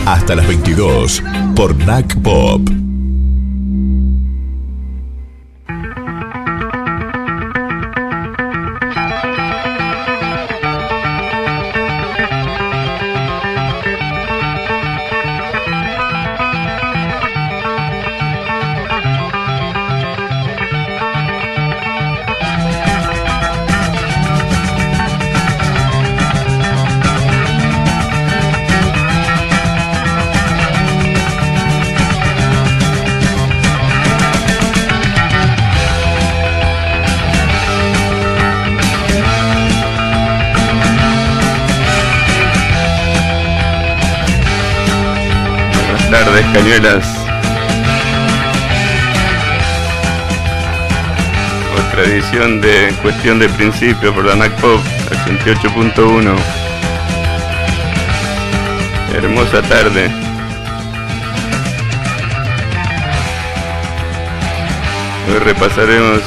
Hasta las 22 por NAC Pop. Cañuelas, otra edición de Cuestión de Principio por la NAC Pop 88.1. Hermosa tarde. Hoy repasaremos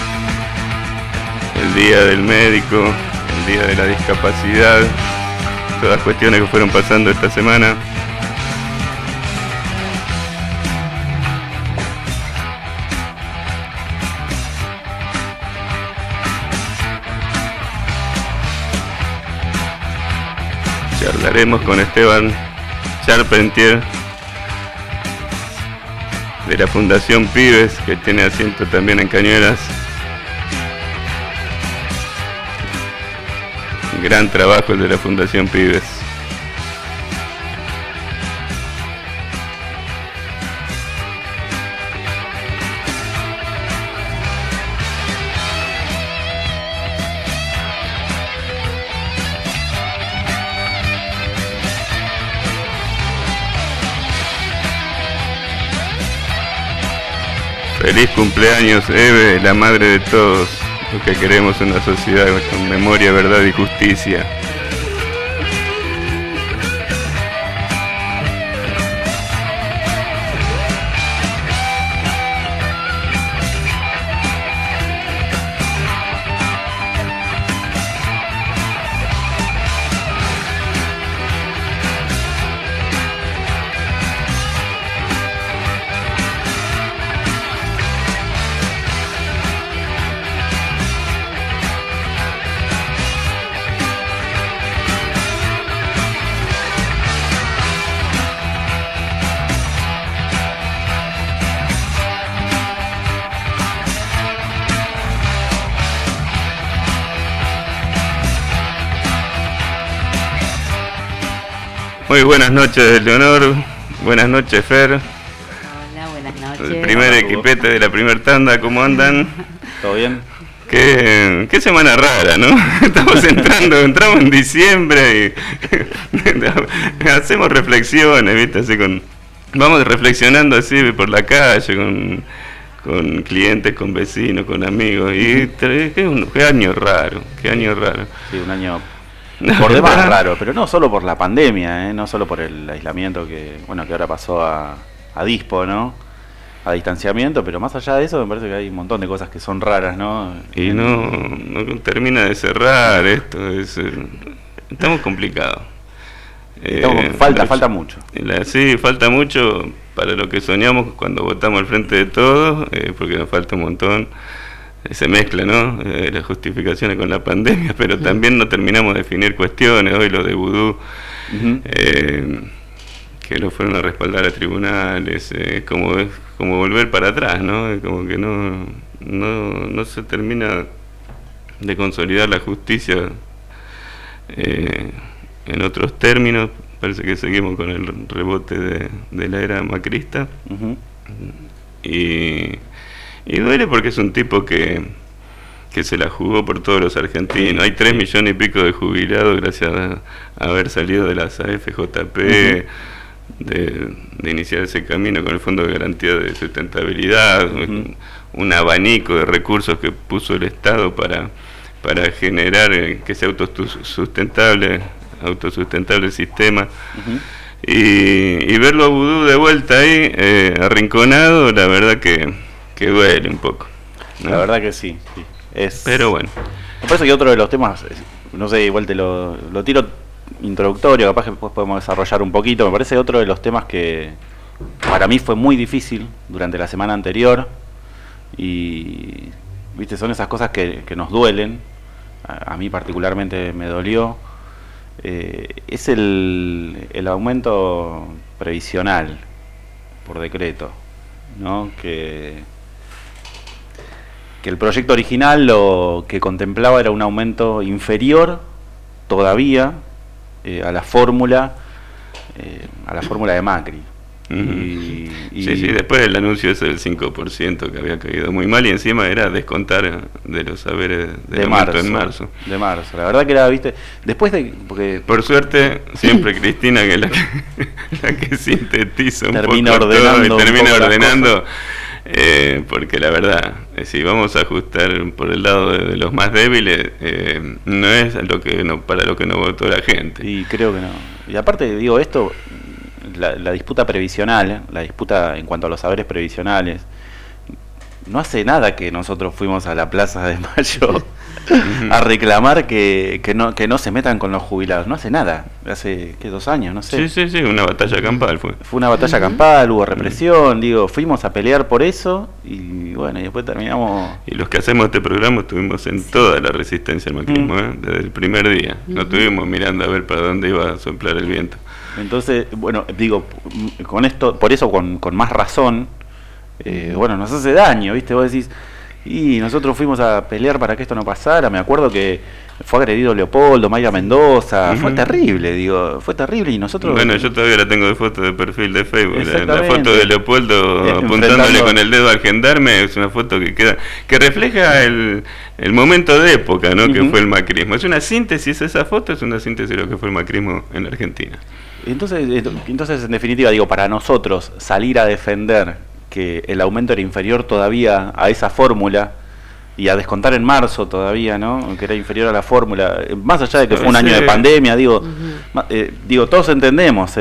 el Día del Médico, el Día de la Discapacidad, todas cuestiones que fueron pasando esta semana. Charlaremos con Esteban Charpentier de la Fundación Pibes, que tiene asiento también en Cañuelas. Un gran trabajo el de la Fundación Pibes. Feliz cumpleaños, Eve, la madre de todos, los que queremos una sociedad con memoria, verdad y justicia. Muy buenas noches, Leonor. Buenas noches, Fer. Hola, buenas noches. El primer equipete de la primer tanda, ¿cómo andan? ¿Todo bien? Qué semana rara, ¿no? Entramos en diciembre y hacemos reflexiones, ¿viste? Así vamos reflexionando así por la calle, con clientes, con vecinos, con amigos. Y qué año raro, qué año raro. Sí, un año por demás raro, pero no solo por la pandemia, no solo por el aislamiento que ahora pasó a dispo, ¿no? A distanciamiento, pero más allá de eso me parece que hay un montón de cosas que son raras, ¿no? Y no termina de cerrar esto, estamos complicados. Falta mucho. Sí, falta mucho para lo que soñamos cuando votamos al Frente de Todos, porque nos falta un montón. Se mezcla, ¿no? Las justificaciones con la pandemia, pero también no terminamos de definir cuestiones. Hoy lo de Vudú, que lo fueron a respaldar a tribunales, como volver para atrás, ¿no? Como que no se termina de consolidar la justicia en otros términos. Parece que seguimos con el rebote de la era macrista. Y duele porque es un tipo que se la jugó por todos los argentinos. Hay 3 millones y pico de jubilados gracias a haber salido de las AFJP, de iniciar ese camino con el Fondo de Garantía de Sustentabilidad, un abanico de recursos que puso el Estado para generar que sea autosustentable el sistema. Y verlo a Vudú de vuelta ahí, arrinconado, la verdad que duele un poco, ¿no? La verdad que sí. Pero bueno. Me parece que otro de los temas, no sé, igual te lo tiro introductorio, capaz que después podemos desarrollar un poquito. Me parece otro de los temas que para mí fue muy difícil durante la semana anterior y, viste, son esas cosas que nos duelen. A mí particularmente me dolió. Es el aumento previsional por decreto, ¿no? Que el proyecto original lo que contemplaba era un aumento inferior todavía a la fórmula de Macri. Sí, después el anuncio ese del 5% que había caído muy mal y encima era descontar de los saberes de marzo, en marzo. De marzo, la verdad que era, viste, después de... porque por suerte, siempre Cristina, que es la que sintetiza un termina poco ordenando todo y termina ordenando, porque la verdad, si vamos a ajustar por el lado de los más débiles, no es para lo que no votó la gente. Y creo que no. Y aparte, digo, esto... La disputa previsional, la disputa en cuanto a los saberes previsionales, no hace nada que nosotros fuimos a la Plaza de Mayo a reclamar que no se metan con los jubilados. No hace nada. Hace, ¿qué? 2 años, no sé. Sí, una batalla campal fue. Fue una batalla campal, hubo represión, digo, fuimos a pelear por eso y bueno, y después terminamos... Y los que hacemos este programa estuvimos en toda la resistencia al macrismo, desde el primer día. No estuvimos mirando a ver para dónde iba a soplar el viento. Entonces, bueno, digo, con esto, por eso con más razón, bueno, nos hace daño, ¿viste? Vos decís, y nosotros fuimos a pelear para que esto no pasara. Me acuerdo que fue agredido Leopoldo, Mayra Mendoza, fue terrible, fue terrible y nosotros... Bueno, yo todavía la tengo de foto de perfil de Facebook, la foto de Leopoldo apuntándole con el dedo al gendarme, es una foto que refleja el momento de época, ¿no? Que fue el macrismo. Es una síntesis, esa foto es una síntesis de lo que fue el macrismo en Argentina. Entonces, en definitiva, digo, para nosotros salir a defender que el aumento era inferior todavía a esa fórmula y a descontar en marzo todavía, ¿no? Que era inferior a la fórmula, más allá de que fue un año de pandemia, digo, todos entendemos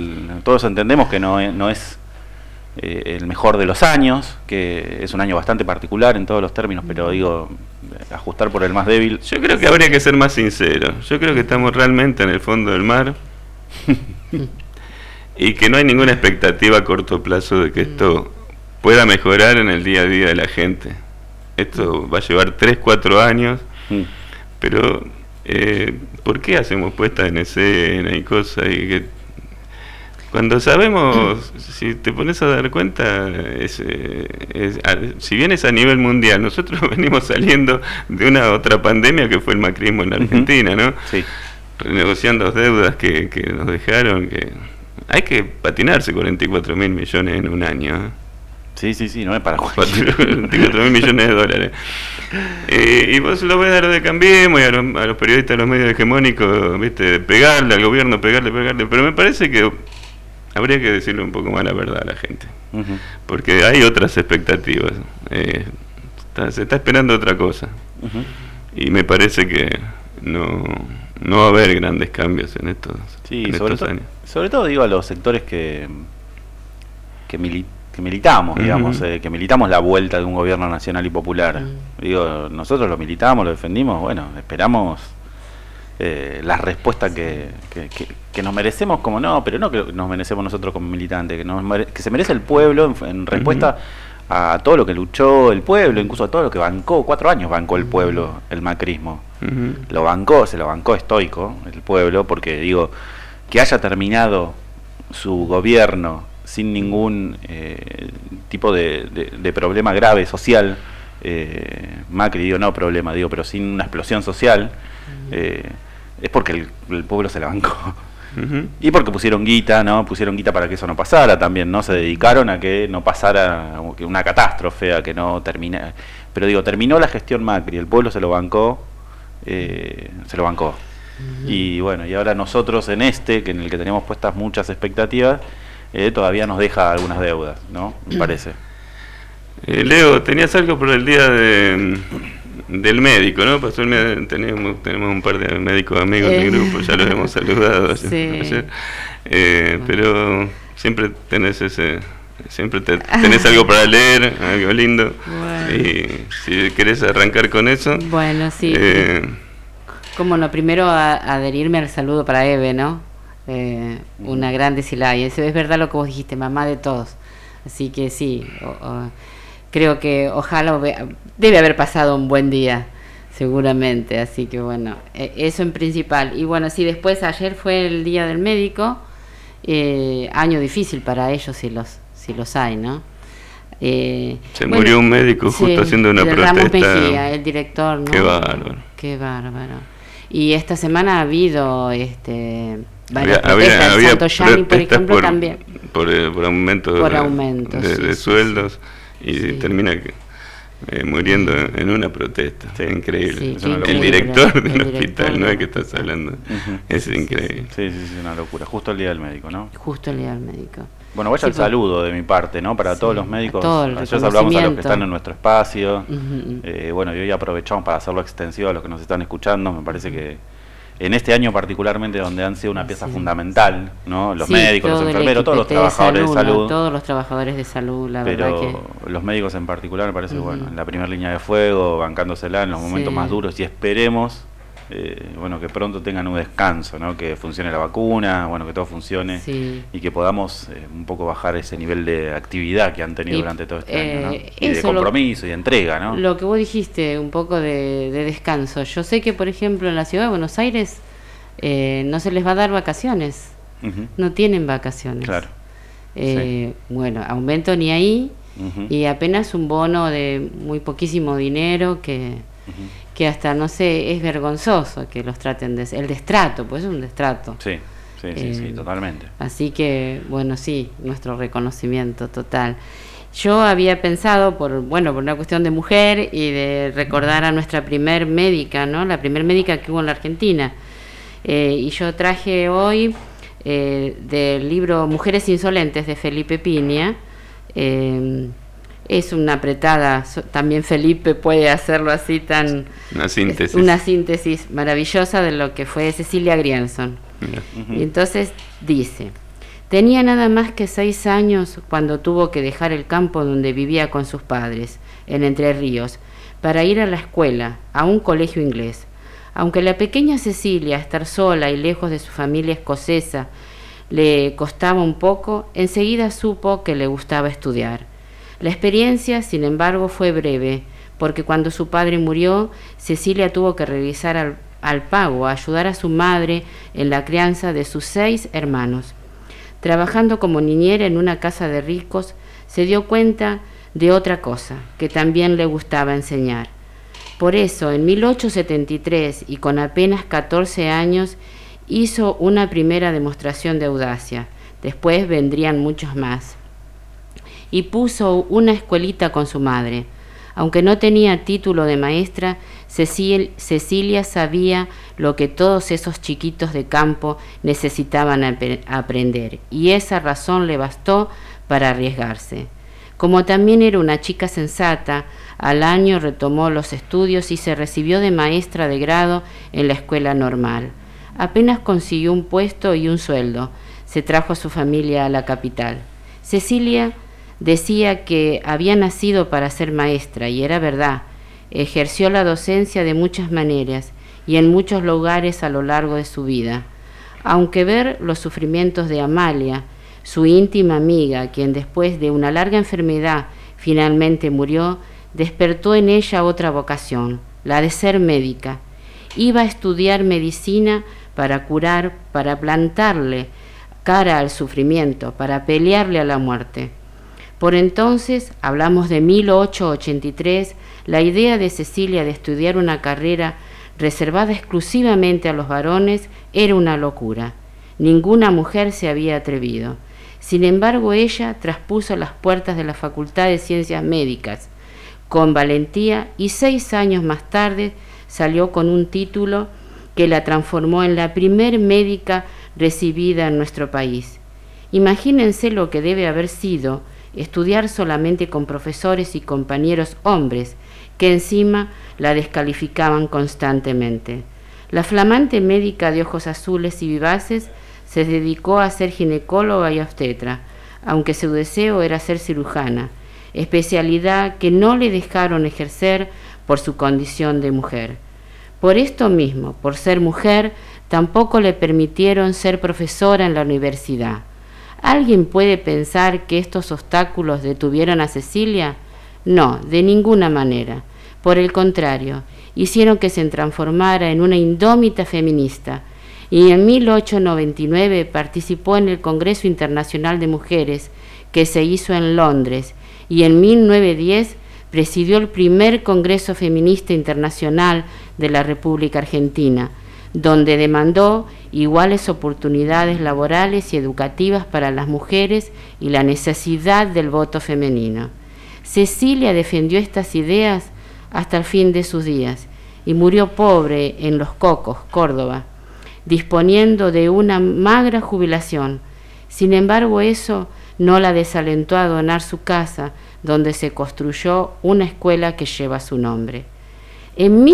que no es el mejor de los años, que es un año bastante particular en todos los términos, pero digo, ajustar por el más débil. Yo creo que habría que ser más sincero. Yo creo que estamos realmente en el fondo del mar. Y que no hay ninguna expectativa a corto plazo de que esto pueda mejorar en el día a día de la gente. Esto va a llevar 3-4 años, pero ¿por qué hacemos puestas en escena y cosas? Y que cuando sabemos, si te pones a dar cuenta, si bien es a nivel mundial, nosotros venimos saliendo de una otra pandemia que fue el macrismo en Argentina, ¿no? Sí. Renegociando deudas que nos dejaron, que hay que patinarse 44.000 millones en un año. Sí, no es para 44.000 millones de dólares. Y vos lo ves a los de Cambiemos y a los periodistas de los medios hegemónicos, ¿viste? Pegarle al gobierno, pegarle. Pero me parece que habría que decirle un poco más la verdad a la gente. Porque hay otras expectativas. Se está esperando otra cosa. Y me parece que no va a haber grandes cambios en estos años. Sobre todo digo a los sectores que militamos, digamos, que militamos la vuelta de un gobierno nacional y popular. Digo, nosotros lo militamos, lo defendimos, bueno, esperamos la respuesta que nos merecemos como pero no que nos merecemos nosotros como militantes, que se merece el pueblo en respuesta a todo lo que luchó el pueblo, incluso a todo lo que bancó. 4 años bancó el pueblo el macrismo. Se lo bancó estoico el pueblo, porque digo, que haya terminado su gobierno sin ningún tipo de problema grave social, Macri, pero sin una explosión social, es porque el pueblo se la bancó. Y porque pusieron guita, ¿no? Pusieron guita para que eso no pasara también, ¿no? Se dedicaron a que no pasara una catástrofe, a que no termine. Pero digo, terminó la gestión Macri, el pueblo se lo bancó. Y bueno, y ahora nosotros en que en el que tenemos puestas muchas expectativas, todavía nos deja algunas deudas, ¿no? Me parece. Leo, tenías algo por el día del médico, ¿no? Pasó tenemos un par de médicos amigos en el grupo, ya los hemos saludado ayer. Pero siempre tenés tenés algo para leer, algo lindo. Bueno. Y si querés arrancar con eso. Bueno, sí. Cómo no, primero adherirme al saludo para Eve, ¿no? Una grande Silay. Eso es verdad lo que vos dijiste, mamá de todos. Así que sí, creo que ojalá debe haber pasado un buen día, seguramente. Así que bueno, eso en principal. Y bueno, sí, después ayer fue el Día del Médico, año difícil para ellos si los hay, ¿no? Murió un médico justo haciendo una protesta. Ramos Mejía, el director, ¿no? Qué bárbaro. Y esta semana ha habido varias había Santo Yani, por ejemplo, también. Por aumentos de sueldos, y sí. Termina muriendo en una protesta. Sí. Increíble. Sí, el director del hospital, no es que estás hablando. Es increíble. Sí, una locura. Justo el Día del Médico, ¿no? Justo el Día del Médico. Bueno, vaya el saludo de mi parte, ¿no? Para todos los médicos. Ayer saludamos a los que están en nuestro espacio. Bueno, y hoy aprovechamos para hacerlo extensivo a los que nos están escuchando. Me parece que en este año particularmente, donde han sido una pieza fundamental, ¿no? Los médicos, los enfermeros, todos los trabajadores de salud. Todos los trabajadores de salud, la verdad que... Pero los médicos en particular me parece que, bueno, en la primera línea de fuego, bancándosela en los momentos más duros, y esperemos... bueno, que pronto tengan un descanso, ¿no? Que funcione la vacuna, bueno, que todo funcione y que podamos un poco bajar ese nivel de actividad que han tenido durante todo este año, ¿no? Y de compromiso y de entrega, ¿no? Lo que vos dijiste, un poco de descanso. Yo sé que, por ejemplo, en la ciudad de Buenos Aires no se les va a dar vacaciones, no tienen vacaciones. Claro. Bueno, aumento ni ahí, y apenas un bono de muy poquísimo dinero que hasta, no sé, es vergonzoso que los traten el destrato, pues es un destrato. Sí, totalmente. Así que, bueno, sí, nuestro reconocimiento total. Yo había pensado, por una cuestión de mujer y de recordar a nuestra primer médica, ¿no? La primer médica que hubo en la Argentina. Y yo traje hoy del libro Mujeres Insolentes de Felipe Piña. Es una apretada, también Felipe puede hacerlo así tan... Una síntesis maravillosa de lo que fue Cecilia Grierson. Y entonces dice: tenía nada más que 6 años cuando tuvo que dejar el campo donde vivía con sus padres, en Entre Ríos, para ir a la escuela, a un colegio inglés. Aunque la pequeña Cecilia, estar sola y lejos de su familia escocesa, le costaba un poco, enseguida supo que le gustaba estudiar. La experiencia, sin embargo, fue breve, porque cuando su padre murió, Cecilia tuvo que regresar al pago a ayudar a su madre en la crianza de sus 6 hermanos. Trabajando como niñera en una casa de ricos, se dio cuenta de otra cosa, que también le gustaba enseñar. Por eso, en 1873, y con apenas 14 años, hizo una primera demostración de audacia. Después vendrían muchos más. Y puso una escuelita con su madre. Aunque no tenía título de maestra, Cecilia sabía lo que todos esos chiquitos de campo necesitaban aprender, y esa razón le bastó para arriesgarse. Como también era una chica sensata, al año retomó los estudios y se recibió de maestra de grado en la escuela normal. Apenas consiguió un puesto y un sueldo, se trajo a su familia a la capital. Cecilia decía que había nacido para ser maestra, y era verdad. Ejerció la docencia de muchas maneras y en muchos lugares a lo largo de su vida. Aunque ver los sufrimientos de Amalia, su íntima amiga, quien después de una larga enfermedad finalmente murió, despertó en ella otra vocación, la de ser médica. Iba a estudiar medicina para curar, para plantarle cara al sufrimiento, para pelearle a la muerte. Por entonces, hablamos de 1883, la idea de Cecilia de estudiar una carrera reservada exclusivamente a los varones era una locura. Ninguna mujer se había atrevido. Sin embargo, ella traspuso las puertas de la Facultad de Ciencias Médicas con valentía, y 6 años más tarde salió con un título que la transformó en la primer médica recibida en nuestro país. Imagínense lo que debe haber sido estudiar solamente con profesores y compañeros hombres, que encima la descalificaban constantemente. La flamante médica de ojos azules y vivaces se dedicó a ser ginecóloga y obstetra, aunque su deseo era ser cirujana, especialidad que no le dejaron ejercer por su condición de mujer. Por esto mismo, por ser mujer, tampoco le permitieron ser profesora en la universidad. ¿Alguien puede pensar que estos obstáculos detuvieron a Cecilia? No, de ninguna manera. Por el contrario, hicieron que se transformara en una indómita feminista, y en 1899 participó en el Congreso Internacional de Mujeres, que se hizo en Londres, y en 1910 presidió el primer Congreso Feminista Internacional de la República Argentina, donde demandó iguales oportunidades laborales y educativas para las mujeres y la necesidad del voto femenino. Cecilia defendió estas ideas hasta el fin de sus días y murió pobre en Los Cocos, Córdoba, disponiendo de una magra jubilación. Sin embargo, eso no la desalentó a donar su casa, donde se construyó una escuela que lleva su nombre. En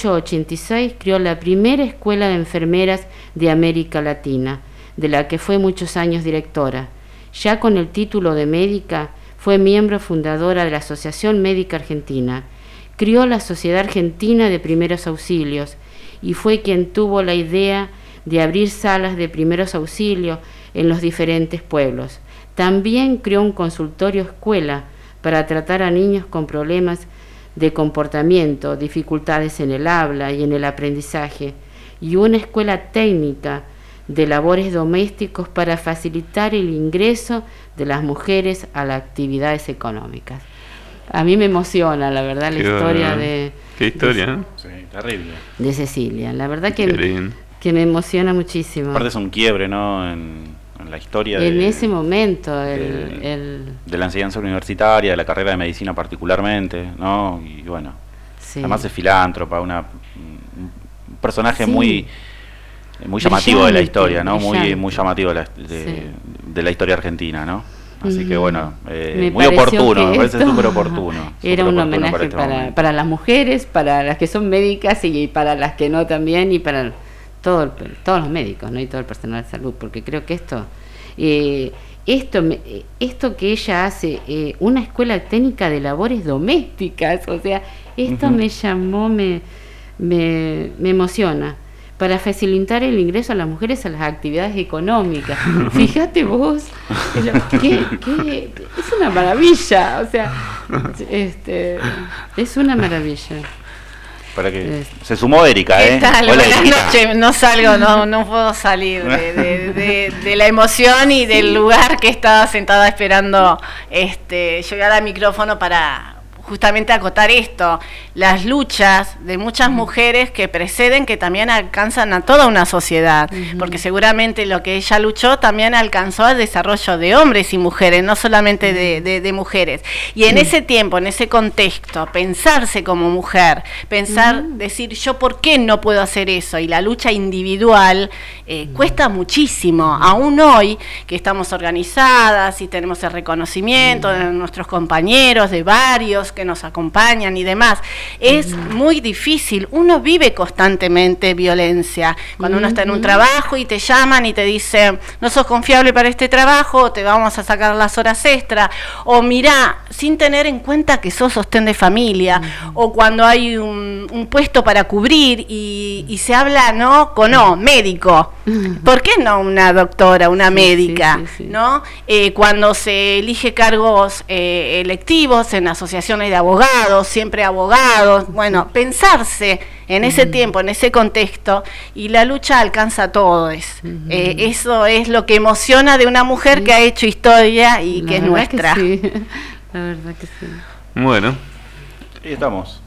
1886 creó la primera escuela de enfermeras de América Latina, de la que fue muchos años directora. Ya con el título de médica, fue miembro fundadora de la Asociación Médica Argentina. Creó la Sociedad Argentina de Primeros Auxilios y fue quien tuvo la idea de abrir salas de primeros auxilios en los diferentes pueblos. También creó un consultorio escuela para tratar a niños con problemas de comportamiento, dificultades en el habla y en el aprendizaje, y una escuela técnica de labores domésticos para facilitar el ingreso de las mujeres a las actividades económicas. A mí me emociona, la verdad, la historia de... ¿Qué historia? Sí, terrible. De Cecilia. La verdad que me emociona muchísimo. Aparte es un quiebre, ¿no? En la historia en ese momento de la enseñanza universitaria, de la carrera de medicina particularmente, ¿no? Y bueno, sí. Además es filántropa, un personaje sí. muy llamativo de la historia, ¿no? Muy llamativo de la historia argentina, ¿no? Así que bueno, muy oportuno, me parece súper oportuno. Era un homenaje para las mujeres, para las que son médicas y para las que no también, y para todos los médicos, ¿no? Y todo el personal de salud, porque creo que esto que ella hace, una escuela técnica de labores domésticas, o sea, esto me llamó, me emociona, para facilitar el ingreso a las mujeres a las actividades económicas. Fíjate vos, que es una maravilla, o sea, es una maravilla. Para que se sumó Erika, ¿Qué tal? Hola, buenas noches, no salgo, no puedo salir de la emoción y del lugar que estaba sentada esperando llegar al micrófono para justamente acotar esto, las luchas de muchas mujeres que preceden, que también alcanzan a toda una sociedad, porque seguramente lo que ella luchó también alcanzó al desarrollo de hombres y mujeres, no solamente de mujeres. Y en ese tiempo, en ese contexto, pensarse como mujer, decir yo por qué no puedo hacer eso, y la lucha individual cuesta muchísimo, aún hoy que estamos organizadas y tenemos el reconocimiento de nuestros compañeros, de varios que nos acompañan y demás, es muy difícil. Uno vive constantemente violencia. Cuando uno está en un trabajo y te llaman y te dicen no sos confiable para este trabajo, te vamos a sacar las horas extra, o mirá, sin tener en cuenta que sos sostén de familia, o cuando hay un puesto para cubrir y se habla médico, ¿por qué no una doctora, una médica? Sí. ¿No? Cuando se elige cargos electivos en asociaciones de abogados, siempre abogados, bueno, pensarse en ese tiempo, en ese contexto, y la lucha alcanza a todos. Eso es lo que emociona de una mujer que ha hecho historia y que es nuestra. Que sí. La verdad que sí. Bueno. Ahí estamos.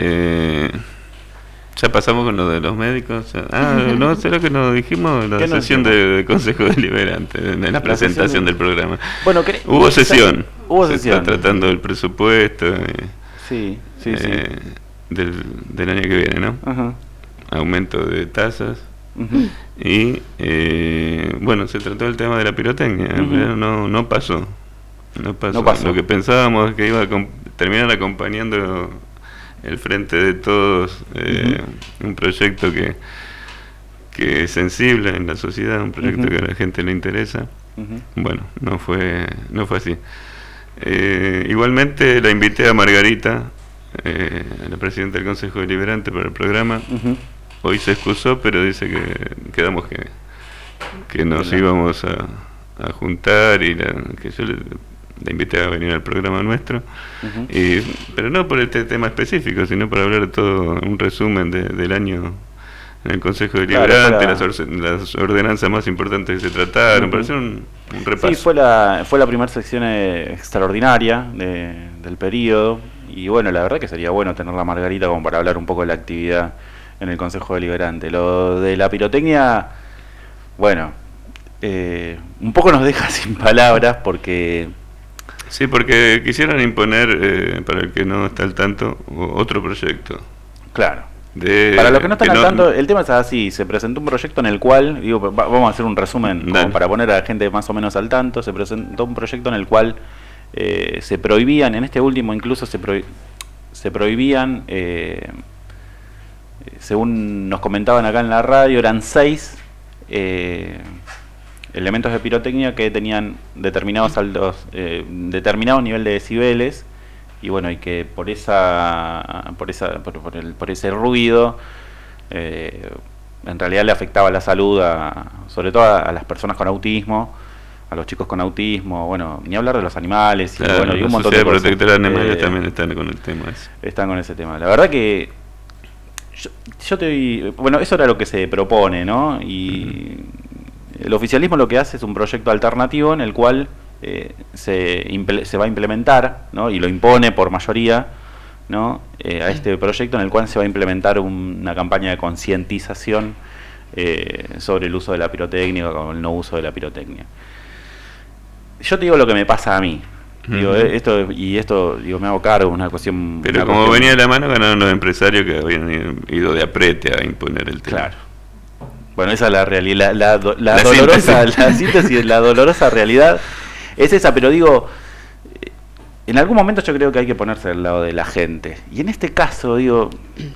Ya pasamos con lo de los médicos. No sé lo que nos dijimos en la sesión de Consejo Deliberante, en la presentación del programa. Bueno, hubo sesión. Se sesión. está tratando del presupuesto. Sí. Del año que viene, ¿no? Ajá. Aumento de tasas. Y bueno, se trató el tema de la pirotecnia, pero no pasó. No pasó. Lo que pensábamos es que iba a terminar acompañando el Frente de Todos, un proyecto que es sensible en la sociedad, un proyecto que a la gente le interesa. Bueno, no fue así. Igualmente la invité a Margarita, la presidenta del Consejo Deliberante, para el programa, hoy se excusó, pero dice que quedamos que nos íbamos a juntar y que yo le invité a venir al programa nuestro, pero no por este tema específico, sino para hablar de todo un resumen del año en el Consejo Deliberante, las ordenanzas más importantes que se trataron, para hacer un repaso. Sí, fue la primera sección extraordinaria del periodo, y bueno, la verdad que sería bueno tenerla a Margarita como para hablar un poco de la actividad en el Consejo Deliberante. Lo de la pirotecnia, bueno, un poco nos deja sin palabras porque... Sí, porque quisieron imponer, para el que no está al tanto, otro proyecto. Claro. Para los que no están al tanto, el tema es así: se presentó un proyecto en el cual, vamos a hacer un resumen como para poner a la gente más o menos al tanto. Se presentó un proyecto en el cual se prohibían, en este último incluso se prohibían, según nos comentaban acá en la radio, eran 6 elementos de pirotecnia que tenían determinado nivel de decibeles, y bueno, y que por ese ruido en realidad le afectaba la salud sobre todo a las personas con autismo, a los chicos con autismo, bueno, ni hablar de los animales, y claro, bueno, y un montón de cosas. Protectora de animales también están con el tema ese. Están con ese tema. La verdad que bueno, eso era lo que se propone, ¿no? Y el oficialismo lo que hace es un proyecto alternativo en el cual se va a implementar, ¿no? Y lo impone por mayoría, ¿no? A este proyecto en el cual se va a implementar una campaña de concientización sobre el uso de la pirotecnia o el no uso de la pirotecnia. Yo te digo lo que me pasa a mí. Digo, esto me hago cargo, una cuestión... Pero como venía de la mano, ganaron los empresarios que habían ido de aprete a imponer el tema. Claro. Bueno, esa es la realidad, la dolorosa, la síntesis, la dolorosa realidad es esa, pero digo, en algún momento yo creo que hay que ponerse del lado de la gente. Y en este caso, digo,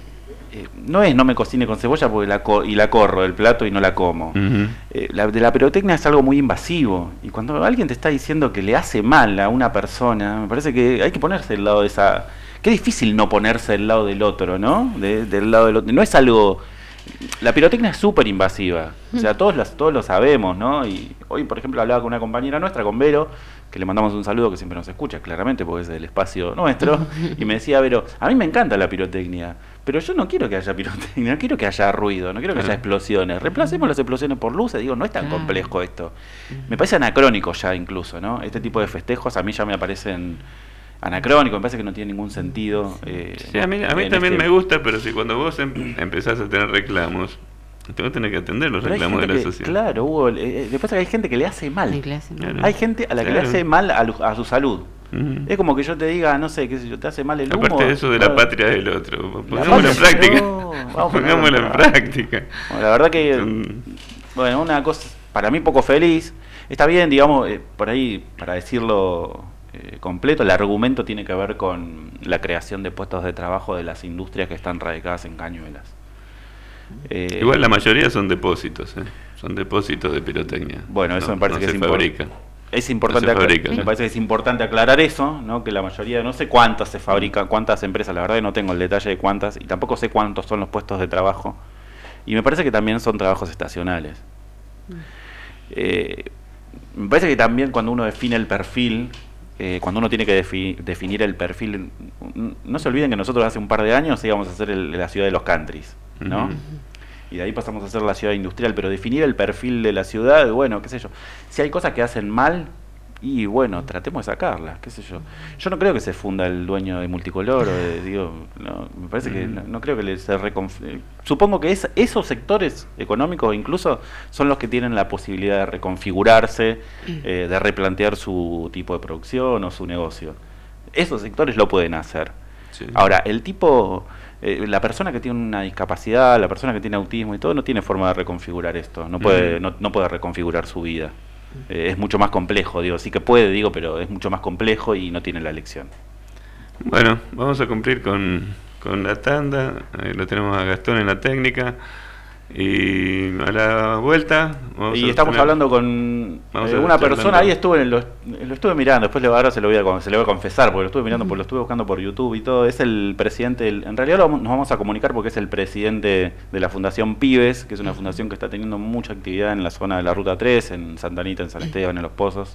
no me cocine con cebolla porque la corro del plato y no la como. De la pirotecnia es algo muy invasivo, y cuando alguien te está diciendo que le hace mal a una persona, me parece que hay que ponerse del lado de esa... Qué difícil no ponerse del lado del otro, ¿no? Del lado del otro. No es algo... La pirotecnia es súper invasiva, o sea, todos lo sabemos, ¿no? Y hoy, por ejemplo, hablaba con una compañera nuestra, con Vero, que le mandamos un saludo, que siempre nos escucha, claramente, porque es del espacio nuestro, y me decía: Vero, a mí me encanta la pirotecnia, pero yo no quiero que haya pirotecnia, no quiero que haya ruido, no quiero que haya explosiones, reemplacemos las explosiones por luces. Digo, no es tan complejo esto. Me parece anacrónico ya incluso, ¿no? Este tipo de festejos a mí ya me aparecen anacrónico, me parece que no tiene ningún sentido. Sí, a mí también me gusta, pero si cuando vos empezás a tener reclamos, te vas a tener que atender los reclamos de la sociedad. Claro, Hugo, después hay gente que le hace mal. Claro. Hay gente a la que le hace mal a su salud. Es como que yo te diga, no sé, qué sé yo, te hace mal el humo. Aparte de eso de la patria del otro, pongámoslo en práctica. Pongámoslo en práctica. Bueno, la verdad que, bueno, una cosa para mí poco feliz. Está bien, digamos, por ahí, para decirlo completo, el argumento tiene que ver con la creación de puestos de trabajo de las industrias que están radicadas en Cañuelas. Igual la mayoría son depósitos, son depósitos de pirotecnia. Bueno, eso me parece que es importante. Me parece que es importante aclarar eso, ¿no? Que la mayoría, no sé cuántas se fabrican, cuántas empresas, la verdad que no tengo el detalle de cuántas, y tampoco sé cuántos son los puestos de trabajo. Y me parece que también son trabajos estacionales. Me parece que también cuando uno define el perfil, cuando uno tiene que definir el perfil, no se olviden que nosotros hace un par de años íbamos a hacer la ciudad de los countries, ¿no? Y de ahí pasamos a hacer la ciudad industrial, pero definir el perfil de la ciudad, bueno, qué sé yo. Si hay cosas que hacen mal, y bueno, tratemos de sacarlas, qué sé yo. Yo no creo que se funda el dueño de Multicolor, me parece que no creo que supongo que esos sectores económicos incluso son los que tienen la posibilidad de reconfigurarse, de replantear su tipo de producción o su negocio. Esos sectores lo pueden hacer. Sí. Ahora, el tipo... la persona que tiene una discapacidad, la persona que tiene autismo y todo, no tiene forma de reconfigurar esto, no puede reconfigurar su vida. Es mucho más complejo, sí que puede, pero es mucho más complejo y no tiene la elección. Bueno, vamos a cumplir con la tanda. Lo tenemos a Gastón en la técnica. Y a la vuelta... estamos hablando con una persona, ahí lo estuve mirando, después ahora se lo voy a confesar, porque lo estuve mirando, porque lo estuve buscando por YouTube y todo. Es el presidente, en realidad nos vamos a comunicar porque es el presidente de la Fundación Pibes, que es una fundación que está teniendo mucha actividad en la zona de la Ruta 3, en Santa Anita, en San Esteban, en Los Pozos.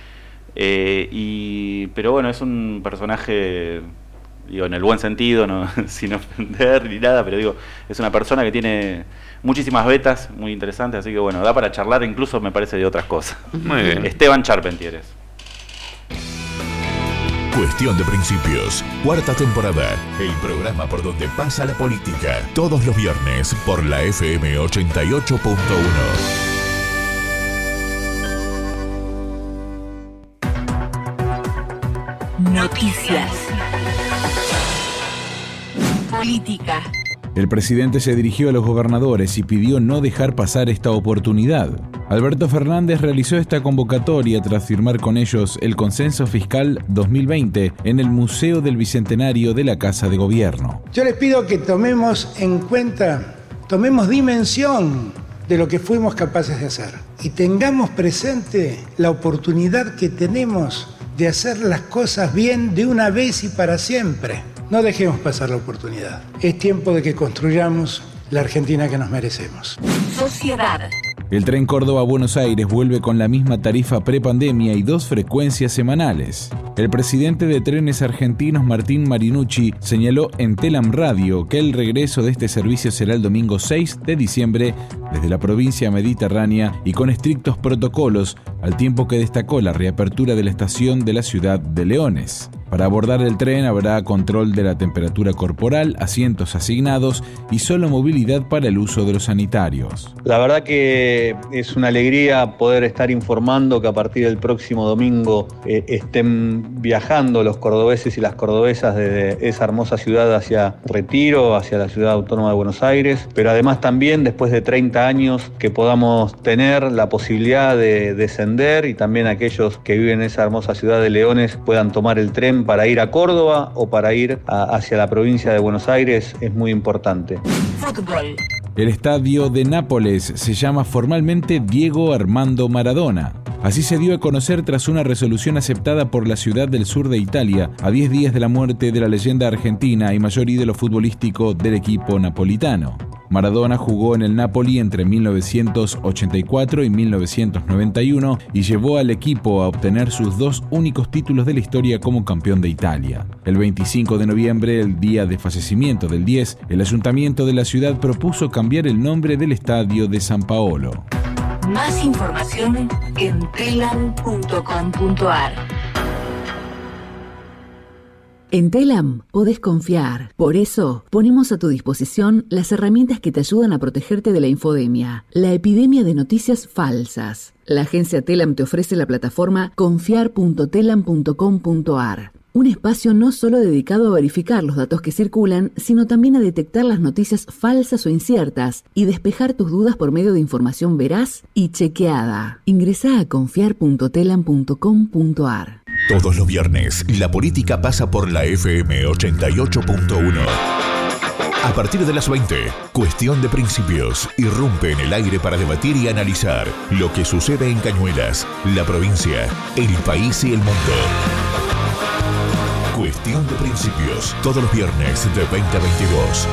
Pero bueno, es un personaje... Digo, en el buen sentido, no sin ofender ni nada, pero digo, es una persona que tiene muchísimas vetas muy interesantes, así que bueno, da para charlar incluso, me parece, de otras cosas. Muy bien. Esteban Charpentieres. Cuestión de Principios, 4ª temporada, el programa por donde pasa la política, todos los viernes por la FM 88.1. Noticias. Política. El presidente se dirigió a los gobernadores y pidió no dejar pasar esta oportunidad. Alberto Fernández realizó esta convocatoria tras firmar con ellos el Consenso Fiscal 2020 en el Museo del Bicentenario de la Casa de Gobierno. Yo les pido que tomemos en cuenta, tomemos dimensión de lo que fuimos capaces de hacer y tengamos presente la oportunidad que tenemos de hacer las cosas bien de una vez y para siempre. No dejemos pasar la oportunidad. Es tiempo de que construyamos la Argentina que nos merecemos. Sociedad. El tren Córdoba-Buenos Aires vuelve con la misma tarifa prepandemia y 2 frecuencias semanales. El presidente de Trenes Argentinos, Martín Marinucci, señaló en Telam Radio que el regreso de este servicio será el domingo 6 de diciembre desde la provincia mediterránea y con estrictos protocolos, al tiempo que destacó la reapertura de la estación de la ciudad de Leones. Para abordar el tren habrá control de la temperatura corporal, asientos asignados y solo movilidad para el uso de los sanitarios. La verdad que es una alegría poder estar informando que a partir del próximo domingo estén viajando los cordobeses y las cordobesas desde esa hermosa ciudad hacia Retiro, hacia la ciudad autónoma de Buenos Aires, pero además también después de 30 años que podamos tener la posibilidad de descender y también aquellos que viven en esa hermosa ciudad de Leones puedan tomar el tren para ir a Córdoba o para ir hacia la provincia de Buenos Aires es muy importante. Fútbol. El estadio de Nápoles se llama formalmente Diego Armando Maradona. Así se dio a conocer tras una resolución aceptada por la ciudad del sur de Italia a 10 días de la muerte de la leyenda argentina y mayor ídolo futbolístico del equipo napolitano. Maradona jugó en el Napoli entre 1984 y 1991 y llevó al equipo a obtener sus 2 únicos títulos de la historia como campeón de Italia. El 25 de noviembre, el día de fallecimiento del 10, el ayuntamiento de la ciudad propuso cambiar el nombre del estadio de San Paolo. Más información en telam.com.ar. En Telam podés confiar. Por eso, ponemos a tu disposición las herramientas que te ayudan a protegerte de la infodemia, la epidemia de noticias falsas. La agencia Telam te ofrece la plataforma confiar.telam.com.ar. Un espacio no solo dedicado a verificar los datos que circulan, sino también a detectar las noticias falsas o inciertas y despejar tus dudas por medio de información veraz y chequeada. Ingresá a confiar.telam.com.ar. Todos los viernes, la política pasa por la FM 88.1. A partir de las 20, Cuestión de Principios irrumpe en el aire para debatir y analizar lo que sucede en Cañuelas, la provincia, el país y el mundo. Cuestión de Principios, todos los viernes de 20 a 22.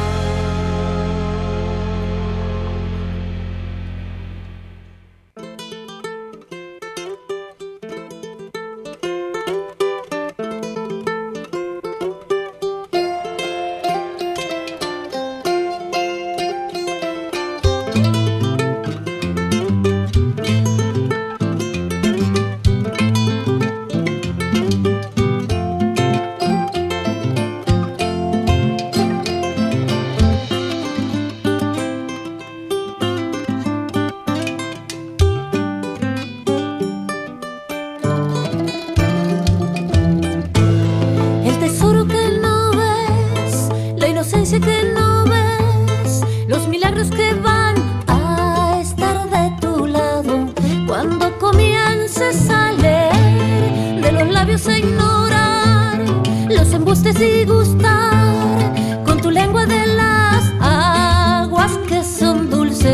Con tu lengua de las aguas que son dulces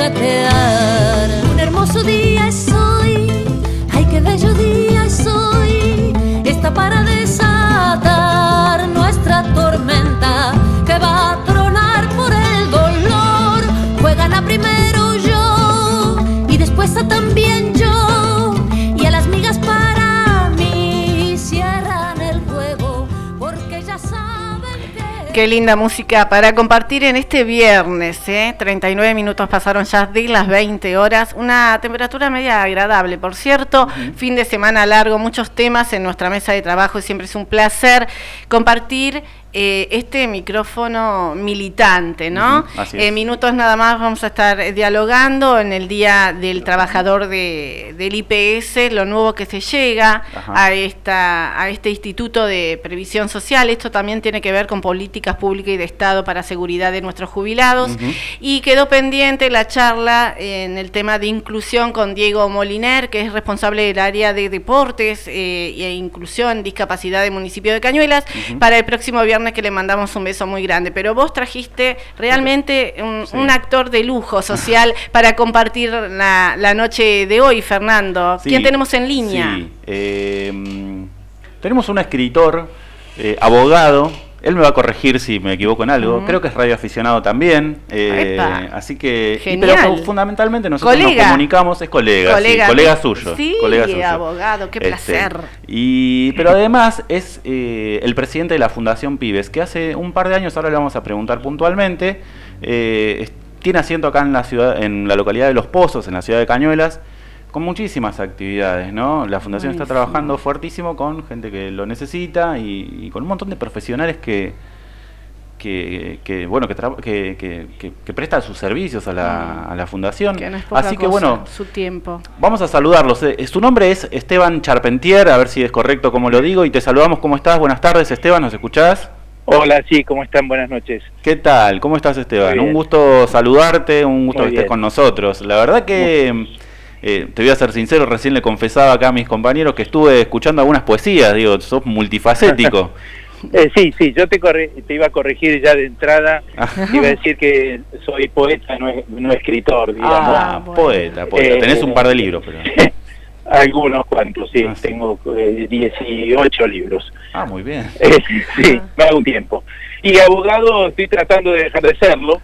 gatear. Un hermoso día es hoy, ay qué bello día es hoy, está para desatar nuestra tormenta que va a tronar por el dolor. Juegan a primero yo y después a también yo, y a las migas para mí cierran el juego porque ya saben que... Qué linda música para compartir en este viernes, 39 minutos pasaron ya de las 20 horas, una temperatura media agradable, por cierto, fin de semana largo, muchos temas en nuestra mesa de trabajo y siempre es un placer compartir este micrófono militante, ¿no? Minutos nada más vamos a estar dialogando en el Día del Trabajador del IPS, lo nuevo que se llega a este Instituto de Previsión Social. Esto también tiene que ver con políticas públicas y de Estado para seguridad de nuestros jubilados. Y quedó pendiente la charla en el tema de inclusión con Diego Moliner, que es responsable del área de deportes e inclusión, discapacidad del municipio de Cañuelas, para el próximo viernes, que le mandamos un beso muy grande. Pero vos trajiste realmente un actor de lujo social para compartir la noche de hoy, Fernando. ¿Quién tenemos en línea? Tenemos un escritor, abogado. Él me va a corregir si me equivoco en algo. Creo que es radioaficionado también. Así que... pero fundamentalmente nosotros nos comunicamos, es colega suyo. Sí, colega suyo. Abogado, qué placer. Pero además es el presidente de la Fundación Pibes, que hace un par de años, ahora le vamos a preguntar puntualmente, tiene asiento acá en la ciudad, en la localidad de Los Pozos, en la ciudad de Cañuelas, con muchísimas actividades, ¿no? La Fundación está trabajando fuertísimo con gente que lo necesita y con un montón de profesionales que prestan sus servicios a la Fundación. Que no es poca Así que cosa, su tiempo. Vamos a saludarlos. Su nombre es Esteban Charpentier, a ver si es correcto como lo digo, y te saludamos. ¿Cómo estás? Buenas tardes, Esteban, ¿nos escuchás? Hola, sí, ¿cómo están? Buenas noches. ¿Qué tal? ¿Cómo estás, Esteban? Un gusto saludarte, un gusto que estés con nosotros. La verdad que... te voy a ser sincero, recién le confesaba acá a mis compañeros que estuve escuchando algunas poesías, digo, sos multifacético. Sí, yo te iba a corregir ya de entrada, te iba a decir que soy poeta, no escritor, digamos. Poeta, tenés un par de libros, pero... Algunos cuantos, sí, tengo 18 libros. Muy bien. Sí, me hago un tiempo. Y abogado estoy tratando de dejar de serlo,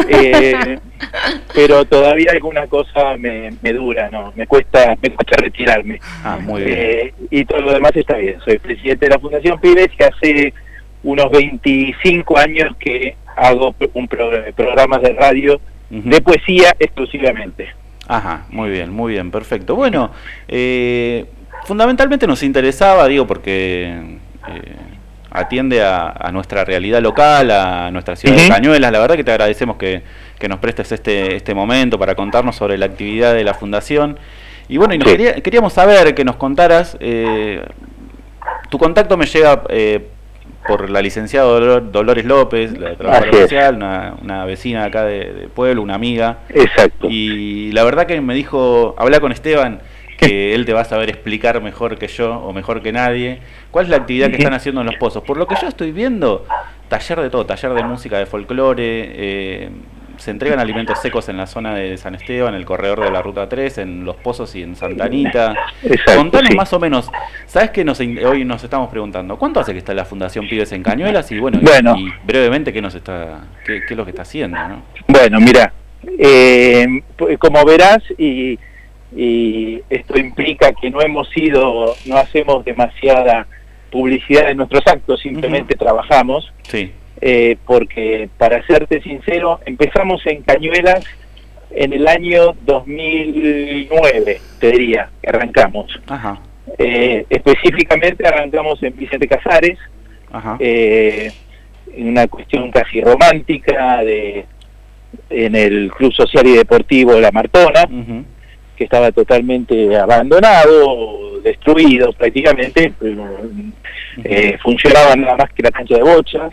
pero todavía alguna cosa me dura, ¿no? Me cuesta retirarme. Muy bien. Y todo lo demás está bien. Soy presidente de la Fundación Pibes, que hace unos 25 años que hago programas de radio de poesía exclusivamente. Muy bien, perfecto. Bueno, fundamentalmente nos interesaba, porque atiende a nuestra realidad local, a nuestra ciudad de Cañuelas. La verdad que te agradecemos que nos prestes este momento para contarnos sobre la actividad de la Fundación. Y bueno, queríamos saber que nos contaras, tu contacto me llega por la licenciada Dolores López, la trabajadora social, una vecina acá de pueblo, una amiga. Exacto. Y la verdad que me dijo, habla con Esteban, que él te va a saber explicar mejor que yo o mejor que nadie cuál es la actividad que están haciendo en Los Pozos. Por lo que yo estoy viendo, taller de todo, taller de música, de folclore, se entregan alimentos secos en la zona de San Esteban, en el corredor de la Ruta 3, en Los Pozos y en Santa Anita. Contanos más o menos, ¿sabes qué hoy nos estamos preguntando? ¿Cuánto hace que está la Fundación Pibes en Cañuelas? Y y brevemente, ¿qué es lo que está haciendo, ¿no? Bueno, mira, como verás, y esto implica que no hacemos demasiada publicidad de nuestros actos, simplemente trabajamos. Sí. Porque, para serte sincero, empezamos en Cañuelas en el año 2009, te diría, que arrancamos. Específicamente arrancamos en Vicente Casares, en una cuestión casi romántica en el Club Social y Deportivo La Martona, que estaba totalmente abandonado, destruido prácticamente, funcionaba nada más que la cancha de bochas.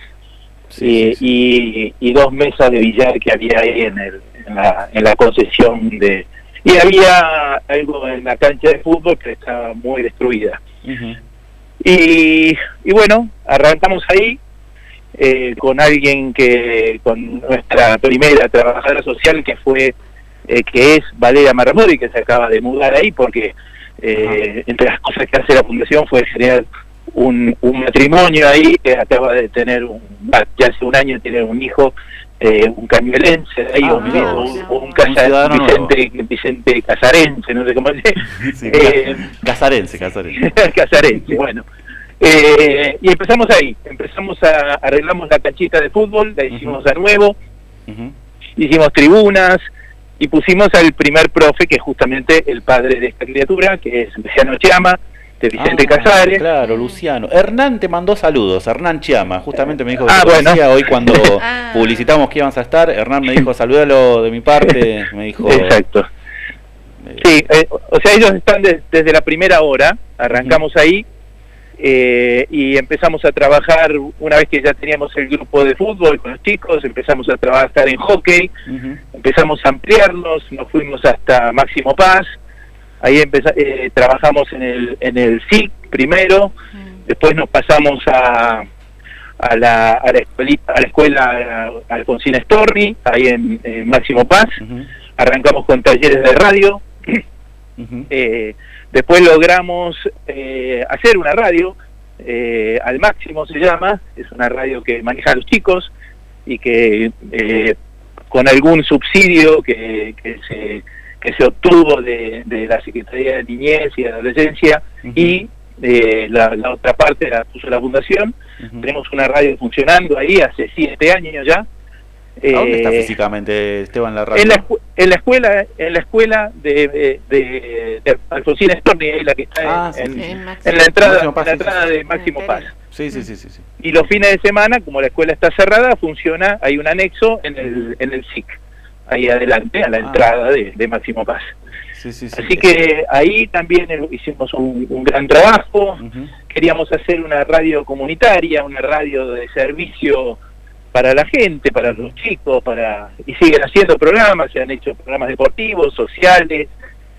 Y 2 mesas de billar que había ahí en la concesión y había algo en la cancha de fútbol que estaba muy destruida. Y bueno, arrancamos ahí con nuestra primera trabajadora social, que fue que es Valeria Marramori, que se acaba de mudar ahí porque entre las cosas que hace la fundación fue generar un matrimonio ahí, que acaba de tener ya hace un año tiene un hijo, un cañuelense ahí, un Vicente Casarense, no sé cómo se dice. Casarense. Casarense, bueno. Y empezamos ahí, arreglamos la canchita de fútbol, la hicimos de nuevo, hicimos tribunas, y pusimos al primer profe, que es justamente el padre de esta criatura, que es Luciano Chiama, de Vicente Casares. Claro, Luciano. Hernán te mandó saludos, Hernán Chiama, justamente me dijo que te conocía hoy cuando publicitamos que íbamos a estar. Hernán me dijo, salúdalo de mi parte, me dijo. Exacto. Sí, o sea, ellos están desde la primera hora, arrancamos ahí, y empezamos a trabajar, una vez que ya teníamos el grupo de fútbol con los chicos, empezamos a trabajar en hockey, empezamos a ampliarnos, nos fuimos hasta Máximo Paz, ahí trabajamos en el SIC primero, después nos pasamos a la escuela Alfonsín Storni, ahí en Máximo Paz, arrancamos con talleres de radio, después logramos hacer una radio, Al Máximo se llama, es una radio que manejan los chicos y que con algún subsidio que se obtuvo de la Secretaría de Niñez y Adolescencia y la otra parte la puso la Fundación. Tenemos una radio funcionando ahí hace 7 años ya. ¿A dónde está físicamente, Esteban, la radio? En la escuela de Alfonsín Storni, la que está en la entrada de Máximo Paz. Sí. Y los fines de semana, como la escuela está cerrada, funciona, hay un anexo en el SIC, ahí adelante, a la entrada de Máximo Paz. Así que ahí también hicimos un gran trabajo. Queríamos hacer una radio comunitaria, una radio de servicio para la gente, para los chicos, y siguen haciendo programas, se han hecho programas deportivos, sociales,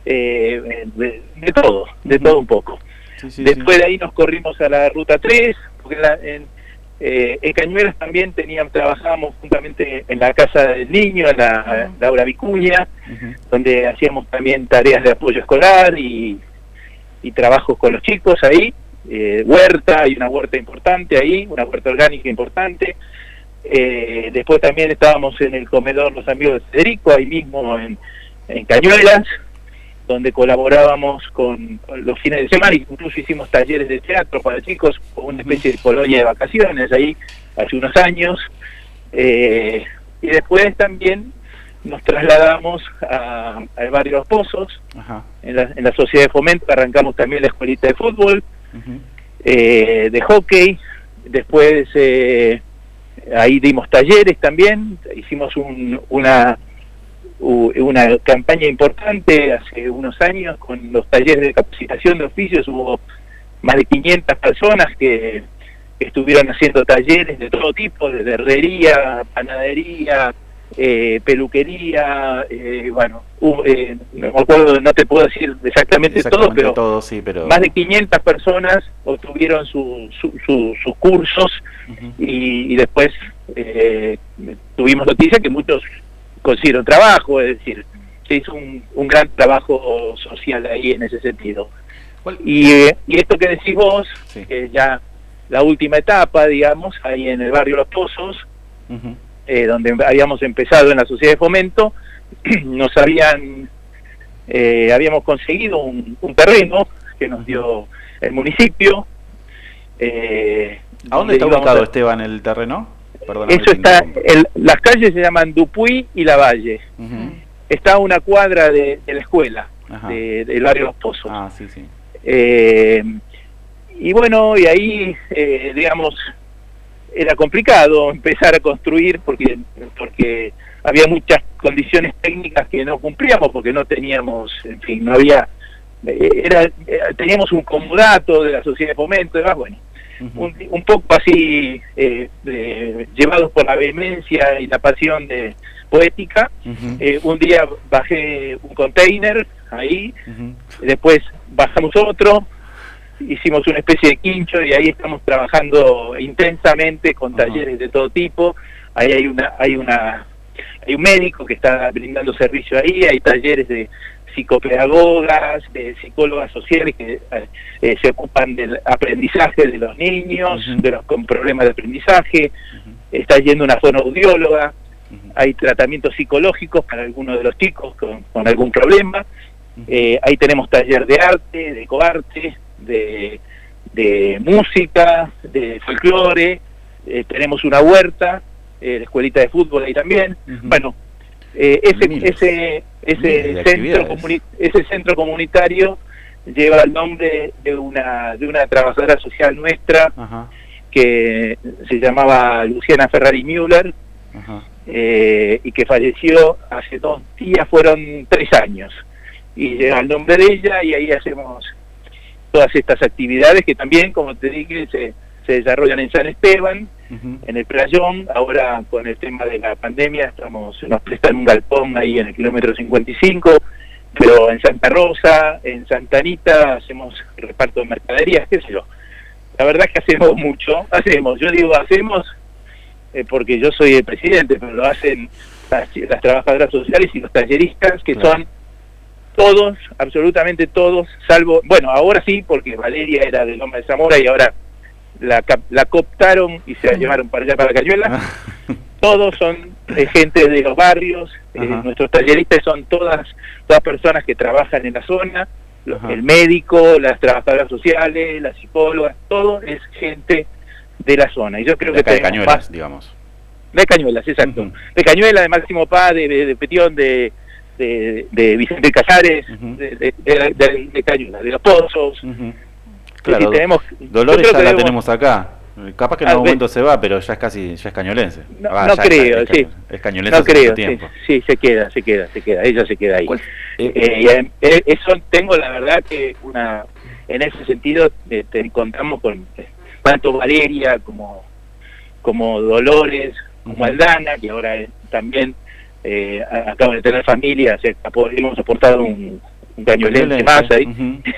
de todo un poco. Después de ahí nos corrimos a la Ruta 3, porque en Cañuelas también trabajábamos juntamente en la Casa del Niño, en la Laura Vicuña, donde hacíamos también tareas de apoyo escolar y trabajos con los chicos ahí, hay una huerta importante ahí, una huerta orgánica importante. Después también estábamos en el comedor Los Amigos de Federico, ahí mismo en Cañuelas, donde colaborábamos con los fines de semana, incluso hicimos talleres de teatro para chicos, una especie de colonia de vacaciones ahí hace unos años. Y después también nos trasladamos al barrio Los Pozos, en la sociedad de fomento arrancamos también la escuelita de fútbol, de hockey, después ahí dimos talleres también, hicimos una campaña importante hace unos años con los talleres de capacitación de oficios. Hubo más de 500 personas que estuvieron haciendo talleres de todo tipo, desde herrería, panadería, peluquería, no me acuerdo, no te puedo decir exactamente todo, pero más de 500 personas obtuvieron sus cursos y después tuvimos noticia que muchos consiguieron trabajo, es decir, se hizo un gran trabajo social ahí en ese sentido. Y esto que decís vos, que es ya la última etapa, digamos, ahí en el barrio Los Pozos, donde habíamos empezado en la sociedad de fomento, habíamos conseguido un terreno que nos dio el municipio. ¿A dónde está ubicado, Esteban, el terreno? Perdóname, eso está, las calles se llaman Dupuy y Lavalle. Está a una cuadra de la escuela, del barrio Los Pozos. Y bueno, y ahí, digamos, era complicado empezar a construir porque había muchas condiciones técnicas que no cumplíamos, porque no teníamos, en fin, no había, teníamos un comodato de la sociedad de fomento, y demás, bueno. Un poco así llevados por la vehemencia y la pasión poética. Un día bajé un container ahí, después bajamos otro, hicimos una especie de quincho y ahí estamos trabajando intensamente con talleres de todo tipo. Ahí hay una hay un médico que está brindando servicio ahí, hay talleres de psicopedagogas, de psicólogas sociales que se ocupan del aprendizaje de los niños, de los con problemas de aprendizaje, está yendo una fonoaudióloga, hay tratamientos psicológicos para algunos de los chicos con algún problema, ahí tenemos taller de arte, de coarte, de música, de folclore, tenemos una huerta, la escuelita de fútbol ahí también. Bueno, ese centro comunitario lleva el nombre de una trabajadora social nuestra que se llamaba Luciana Ferrari Müller, y que falleció hace 2 días, fueron 3 años, y lleva el nombre de ella, y ahí hacemos todas estas actividades que también, como te dije, se desarrollan en San Esteban, en el Playón. Ahora con el tema de la pandemia nos prestan un galpón ahí en el kilómetro 55, pero en Santa Rosa, en Santa Anita hacemos reparto de mercaderías, qué sé yo. La verdad es que hacemos mucho, yo digo hacemos porque yo soy el presidente, pero lo hacen las trabajadoras sociales y los talleristas, que son todos, absolutamente todos, salvo, bueno, ahora sí, porque Valeria era de Loma de Zamora y ahora la cooptaron y se la llevaron para allá, para Cañuelas. Todos son gente de los barrios, nuestros talleristas son todas personas que trabajan en la zona, el médico, las trabajadoras sociales, las psicólogas, todo es gente de la zona. Y yo creo que de Cañuelas, digamos. De Cañuelas, exacto. De Cañuelas, de Máximo Paz, de Petión, de Vicente Casares, de Cañuelas, de Los Pozos. Claro, tenemos, Dolores ya la tenemos acá. Capaz que en algún momento se va, pero ya es cañolense. No creo, sí. Es cañolense. No creo, sí, se queda. Ella se queda ahí. Eso tengo, la verdad, que en ese sentido contamos con tanto Valeria como Dolores, como Aldana, que ahora también acaba de tener familia, o sea, hemos aportado un cañolense más ahí.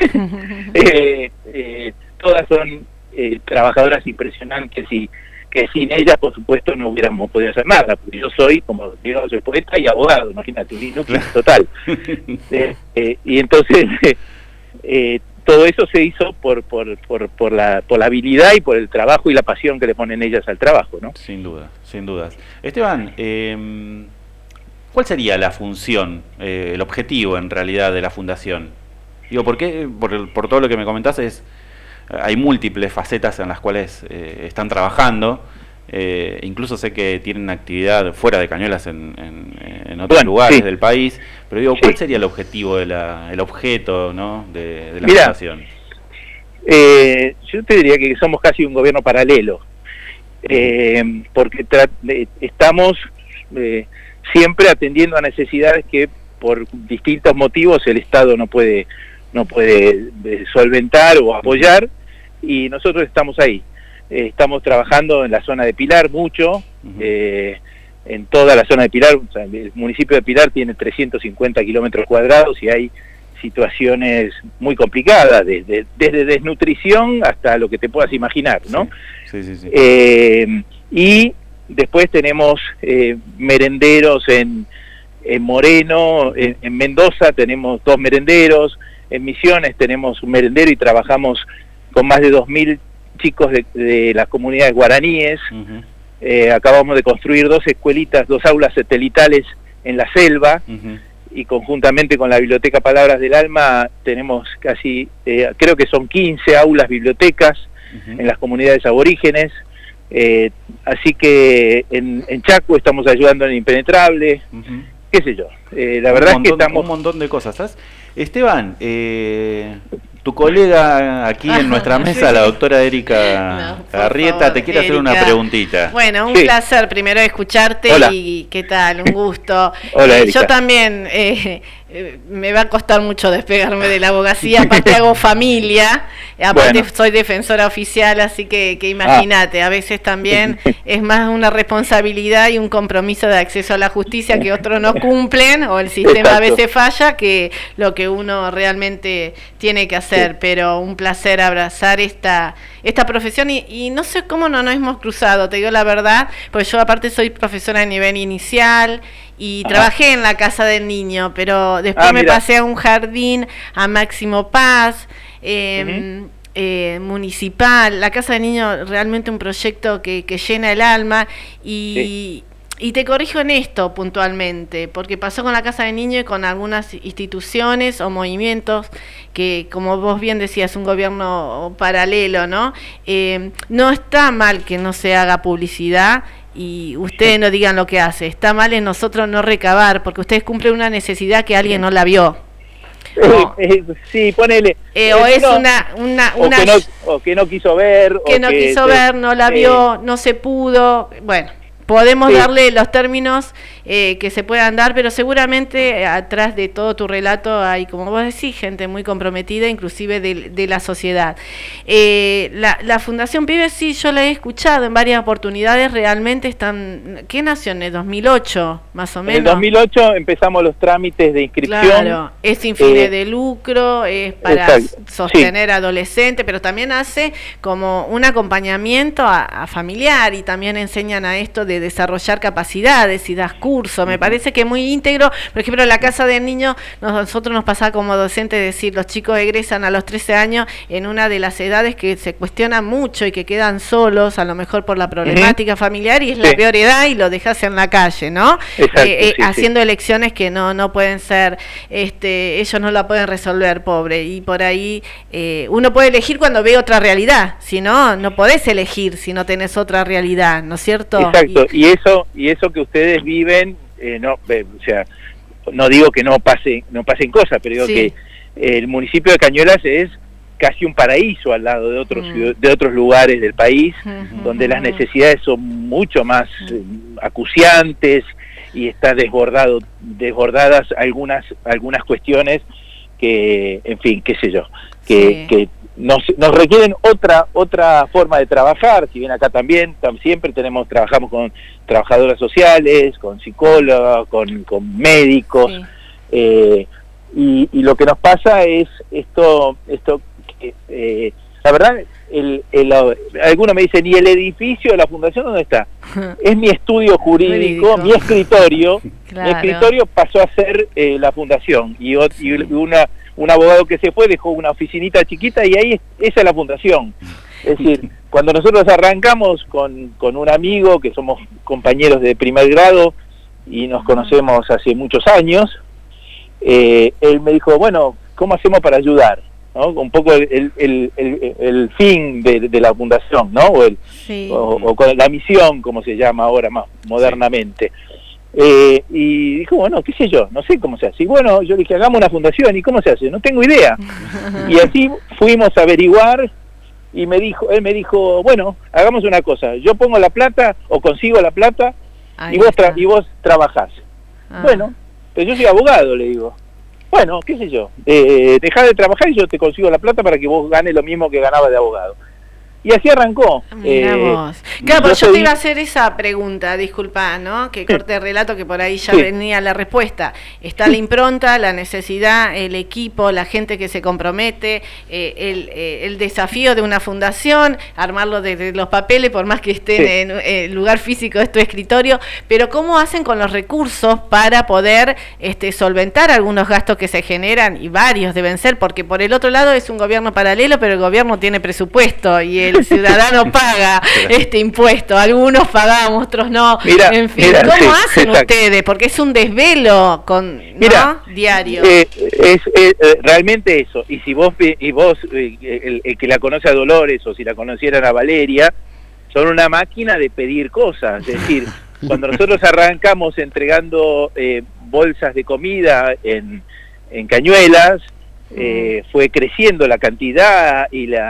Todas son trabajadoras impresionantes y que sin ellas, por supuesto, no hubiéramos podido hacer nada, porque yo soy, como digo, soy poeta y abogado, imagínate, un inútil total. Y entonces todo eso se hizo por la habilidad y por el trabajo y la pasión que le ponen ellas al trabajo, ¿no? Sin dudas. Esteban, ¿cuál sería la función, el objetivo en realidad de la fundación? Digo, ¿por qué? Por todo lo que me comentás, hay múltiples facetas en las cuales están trabajando. Incluso sé que tienen actividad fuera de Cañuelas en otros lugares del país, pero digo, ¿cuál sería el objetivo, el objeto, ¿no? de la fundación? Yo te diría que somos casi un gobierno paralelo, porque estamos siempre atendiendo a necesidades que por distintos motivos el Estado no puede solventar o apoyar, y nosotros estamos ahí. Estamos trabajando en la zona de Pilar mucho, en toda la zona de Pilar. O sea, el municipio de Pilar tiene 350 kilómetros cuadrados y hay situaciones muy complicadas, desde desnutrición hasta lo que te puedas imaginar, ¿no? Sí. Y después tenemos merenderos en Moreno, en Mendoza tenemos 2 merenderos, en Misiones tenemos un merendero y trabajamos con más de 2.000 chicos de las comunidades guaraníes. Acabamos de construir 2 escuelitas, 2 aulas satelitales en la selva, y conjuntamente con la Biblioteca Palabras del Alma tenemos casi, creo que son 15 aulas bibliotecas en las comunidades aborígenes. Así que en Chaco estamos ayudando en Impenetrable, qué sé yo. La verdad es que estamos... Un montón de cosas, ¿sabes? Esteban, tu colega aquí en nuestra mesa, la doctora Erika Arrieta, te quiere hacer una preguntita. Bueno, un placer primero escucharte. Hola. Y qué tal, un gusto. Hola, Erika. Yo también me va a costar mucho despegarme de la abogacía, aparte hago familia, aparte soy defensora oficial, así que imagínate, a veces también es más una responsabilidad y un compromiso de acceso a la justicia que otros no cumplen, o el sistema a veces falla, que lo que uno realmente tiene que hacer. Pero un placer abrazar esta esta profesión y no sé cómo no nos hemos cruzado, te digo la verdad, porque yo aparte soy profesora de nivel inicial y trabajé en la casa del niño, pero después me pasé a un jardín, a Máximo Paz, municipal. La casa del niño realmente un proyecto que llena el alma y te corrijo en esto puntualmente, porque pasó con la Casa del Niño y con algunas instituciones o movimientos que, como vos bien decías, un gobierno paralelo, ¿no? No está mal que no se haga publicidad y ustedes no digan lo que hace. Está mal en nosotros no recabar, porque ustedes cumplen una necesidad que alguien no la vio. Sí, ponele. O es o que no quiso ver. Que no quiso ver, no la vio, no se pudo. Bueno. Podemos darle los términos que se puedan dar, pero seguramente atrás de todo tu relato hay, como vos decís, gente muy comprometida, inclusive de la sociedad. La Fundación Pibes, sí, yo la he escuchado en varias oportunidades, realmente están... ¿Qué nació en el 2008, más o menos? En el 2008 empezamos los trámites de inscripción. Claro, es sin fines de lucro, es para sostener adolescentes, pero también hace como un acompañamiento a familiar y también enseñan a esto de desarrollar capacidades y das curso. Me parece que es muy íntegro. Por ejemplo, en la Casa del Niño, nosotros nos pasaba como docentes decir, los chicos egresan a los 13 años en una de las edades que se cuestionan mucho y que quedan solos, a lo mejor por la problemática familiar, y es la peor edad y lo dejas en la calle, ¿no? Haciendo elecciones que no pueden ser, ellos no la pueden resolver, pobre, y por ahí uno puede elegir cuando ve otra realidad, si no, no podés elegir si no tenés otra realidad, ¿no es cierto? Exacto. Y eso que ustedes viven, o sea, no digo que no pasen cosas, pero digo que el municipio de Cañuelas es casi un paraíso al lado de otros lugares del país, donde las necesidades son mucho más acuciantes y están desbordadas algunas cuestiones que, en fin, qué sé yo, que nos requieren otra forma de trabajar. Si bien acá también siempre trabajamos con trabajadoras sociales, con psicólogos, con médicos, y lo que nos pasa es esto que, la verdad, algunos me dicen, ¿y el edificio de la fundación dónde está? Es mi estudio jurídico, mi escritorio. Mi escritorio pasó a ser la fundación, y un abogado que se fue dejó una oficinita chiquita y ahí esa es la fundación. Es decir, cuando nosotros arrancamos con un amigo, que somos compañeros de primer grado y nos conocemos hace muchos años, él me dijo, bueno, ¿cómo hacemos para ayudar? ¿No? Un poco el fin de la fundación, ¿no? O con la misión, como se llama ahora más modernamente. Y dijo, bueno, qué sé yo, no sé cómo se hace. Y bueno, yo le dije, hagamos una fundación. ¿Y cómo se hace? No tengo idea. Y así fuimos a averiguar, y él me dijo, bueno, hagamos una cosa, yo pongo la plata o consigo la plata y vos trabajás. Bueno, pero yo soy abogado, le digo. Bueno, qué sé yo, dejá de trabajar y yo te consigo la plata para que vos ganes lo mismo que ganaba de abogado. Y así arrancó. Mirá vos. Claro, pero yo te iba a hacer esa pregunta, disculpa, ¿no? Que corte el relato, que por ahí ya venía la respuesta. Está la impronta, la necesidad, el equipo, la gente que se compromete, el desafío de una fundación, armarlo desde los papeles, por más que esté en el lugar físico de tu escritorio, pero ¿cómo hacen con los recursos para poder solventar algunos gastos que se generan? Y varios deben ser, porque por el otro lado es un gobierno paralelo, pero el gobierno tiene presupuesto y el ciudadano paga este impuesto, algunos pagamos, otros no, en fin, ¿cómo hacen ustedes? Porque es un desvelo diario. Es realmente eso, y si vos el que la conoce a Dolores, o si la conocieran a Valeria, son una máquina de pedir cosas. Es decir, cuando nosotros arrancamos entregando bolsas de comida en Cañuelas, fue creciendo la cantidad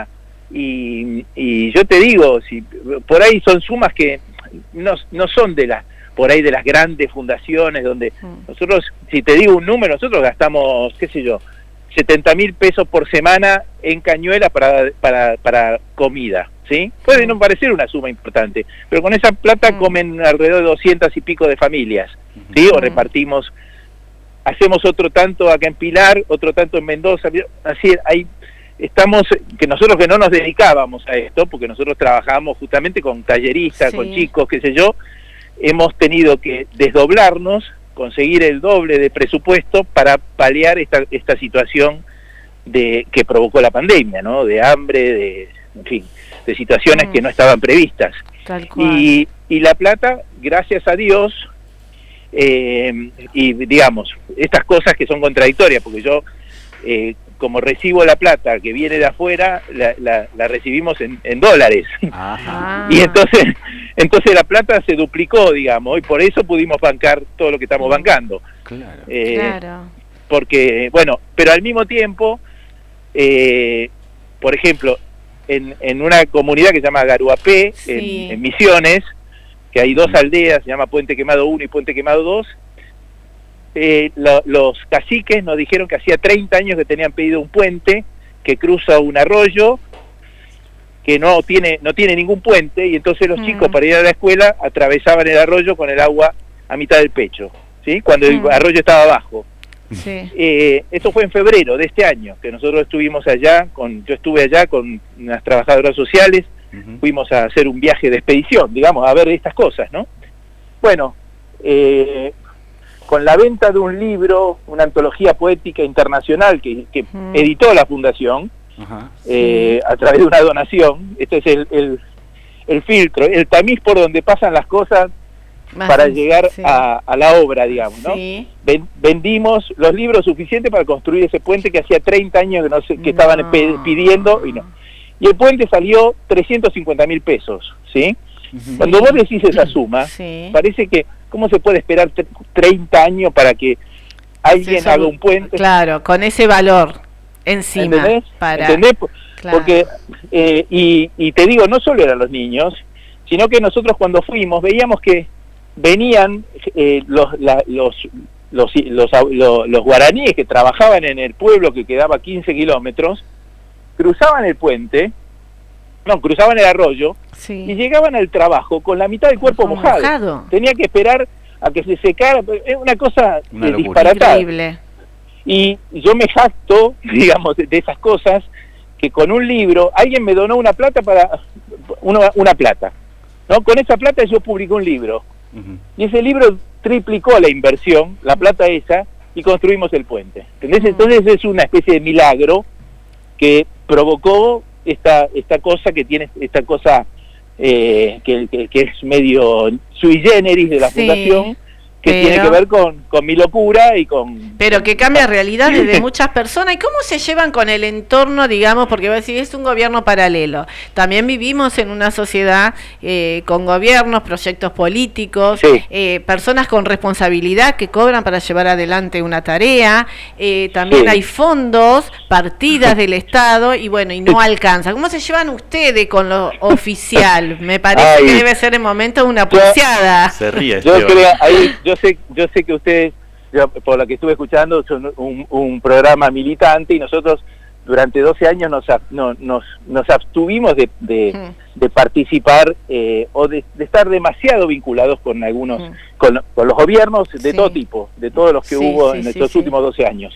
y yo te digo, si por ahí son sumas que no son de las grandes fundaciones donde nosotros, si te digo un número, nosotros gastamos, qué sé yo, 70.000 pesos por semana en Cañuelas para comida, ¿sí? Puede no parecer una suma importante, pero con esa plata comen alrededor de 200 y pico de familias, ¿sí? O repartimos, hacemos otro tanto acá en Pilar, otro tanto en Mendoza, así hay que nosotros que no nos dedicábamos a esto, porque nosotros trabajábamos justamente con talleristas, con chicos, qué sé yo, hemos tenido que desdoblarnos, conseguir el doble de presupuesto para paliar esta situación que provocó la pandemia, ¿no? De hambre, en fin, de situaciones que no estaban previstas. Tal cual. Y La Plata, gracias a Dios, y digamos, estas cosas que son contradictorias, porque yo, como recibo la plata que viene de afuera, la recibimos en dólares. Ajá. Y entonces la plata se duplicó, digamos, y por eso pudimos bancar todo lo que estamos bancando. Claro. Claro. Porque, bueno, pero al mismo tiempo, por ejemplo, en una comunidad que se llama Garuapé, en Misiones, que hay 2 aldeas, se llama Puente Quemado 1 y Puente Quemado 2, los caciques nos dijeron que hacía 30 años que tenían pedido un puente que cruza un arroyo que no tiene ningún puente, y entonces los chicos para ir a la escuela atravesaban el arroyo con el agua a mitad del pecho, ¿sí? Cuando el arroyo estaba abajo. Sí. Esto fue en febrero de este año, que nosotros estuvimos allá, yo estuve allá con unas trabajadoras sociales, fuimos a hacer un viaje de expedición, digamos, a ver estas cosas, ¿no? Bueno, con la venta de un libro, una antología poética internacional que editó la Fundación, a través de una donación, este es el filtro, el tamiz por donde pasan las cosas para llegar a la obra, digamos, ¿no? Sí. Vendimos los libros suficientes para construir ese puente que hacía 30 años que estaban pidiendo, y el puente salió 350.000 pesos, ¿sí? Cuando vos decís esa suma, parece que, ¿cómo se puede esperar 30 años para que alguien haga un puente? Claro, con ese valor encima. ¿Entendés? Claro. Porque, y te digo, no solo eran los niños, sino que nosotros cuando fuimos veíamos que venían los guaraníes que trabajaban en el pueblo que quedaba 15 kilómetros, cruzaban el puente, cruzaban el arroyo, y llegaban al trabajo con la mitad del cuerpo mojado. Tenía que esperar a que se secara, es una cosa disparatada. Increíble. Y yo me jacto, digamos, de esas cosas, que con un libro, alguien me donó una plata una plata, ¿no? Con esa plata yo publiqué un libro, y ese libro triplicó la inversión, la plata esa, y construimos el puente. ¿Entendés? Entonces es una especie de milagro que provocó esta cosa que tiene, esta cosa que es medio sui generis de la Fundación, que tiene que ver con mi locura y con... Pero que cambia realidades de muchas personas. ¿Y cómo se llevan con el entorno, digamos? Porque voy a decir, es un gobierno paralelo. También vivimos en una sociedad con gobiernos, proyectos políticos, personas con responsabilidad que cobran para llevar adelante una tarea. También hay fondos, partidas del Estado, y bueno, y no alcanza. ¿Cómo se llevan ustedes con lo oficial? Me parece que debe ser el momento de una pulseada. Se ríe. Yo sé que ustedes, por lo que estuve escuchando, son un programa militante, y nosotros durante 12 años nos abstuvimos de participar o de estar demasiado vinculados con algunos, con los gobiernos de todo tipo, de todos los que hubo en estos últimos 12 años.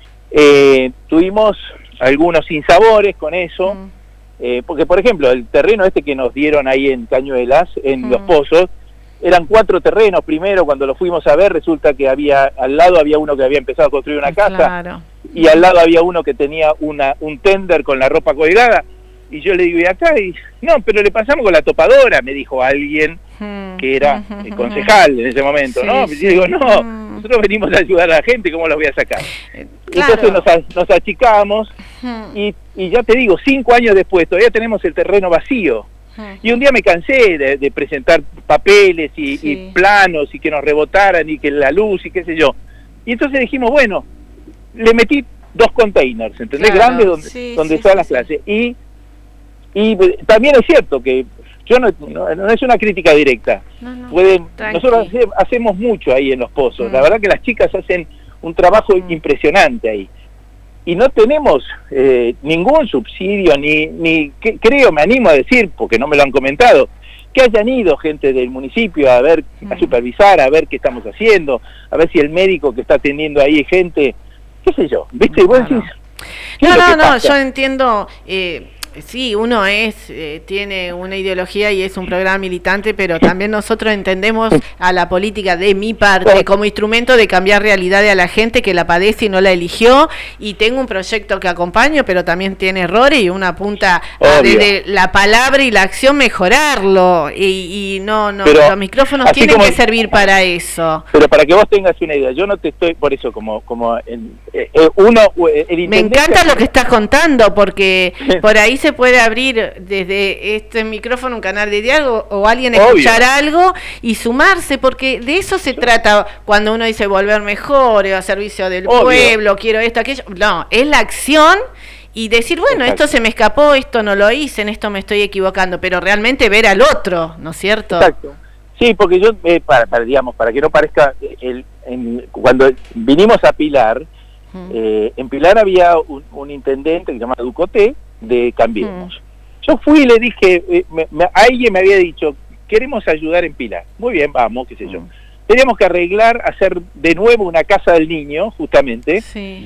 Tuvimos algunos sinsabores con eso, porque por ejemplo el terreno que nos dieron ahí en Cañuelas, en Los Pozos, eran 4 terrenos. Primero, cuando lo fuimos a ver, resulta que al lado había uno que había empezado a construir una casa, y al lado había uno que tenía un tender con la ropa colgada, y yo le digo, ¿y acá? Y, no, pero le pasamos con la topadora, me dijo alguien que era concejal en ese momento, ¿no? Y yo digo, no, nosotros venimos a ayudar a la gente, ¿cómo los voy a sacar? Entonces nos achicamos, y ya te digo, 5 años después, todavía tenemos el terreno vacío. Y un día me cansé de presentar papeles y planos, y que nos rebotaran, y que la luz, y qué sé yo. Y entonces dijimos, bueno, le metí 2 containers, ¿entendés? Grandes, donde están las clases. Y también es cierto que yo no es una crítica directa. Nosotros hacemos mucho ahí en Los Pozos. La verdad que las chicas hacen un trabajo impresionante ahí. Y no tenemos ningún subsidio, creo, me animo a decir, porque no me lo han comentado, que hayan ido gente del municipio a supervisar, a ver qué estamos haciendo, a ver si el médico que está atendiendo ahí es gente, qué sé yo, ¿viste? Y vos decís, No, yo entiendo, sí, uno tiene una ideología y es un programa militante, pero también nosotros entendemos a la política, de mi parte, como instrumento de cambiar realidades a la gente que la padece y no la eligió, y tengo un proyecto que acompaño, pero también tiene errores y uno apunta desde la palabra y la acción mejorarlo, y pero los micrófonos tienen que servir para eso. Pero para que vos tengas una idea, yo no te estoy, por eso, me encanta lo que estás contando, porque por ahí se puede abrir desde este micrófono un canal de diálogo o alguien escuchar algo y sumarse, porque de eso se trata cuando uno dice volver mejor, a servicio del pueblo, quiero esto, aquello. No, es la acción y decir, bueno, esto se me escapó, esto no lo hice, en esto me estoy equivocando, pero realmente ver al otro, ¿no es cierto? Exacto. Sí, porque yo, para que no parezca, cuando vinimos a Pilar, en Pilar había un intendente que se llama Ducoté, de Cambiemos. Yo fui y le dije, alguien me había dicho, queremos ayudar en Pilar. Muy bien, vamos, qué sé yo. Teníamos que hacer de nuevo una casa del niño, justamente,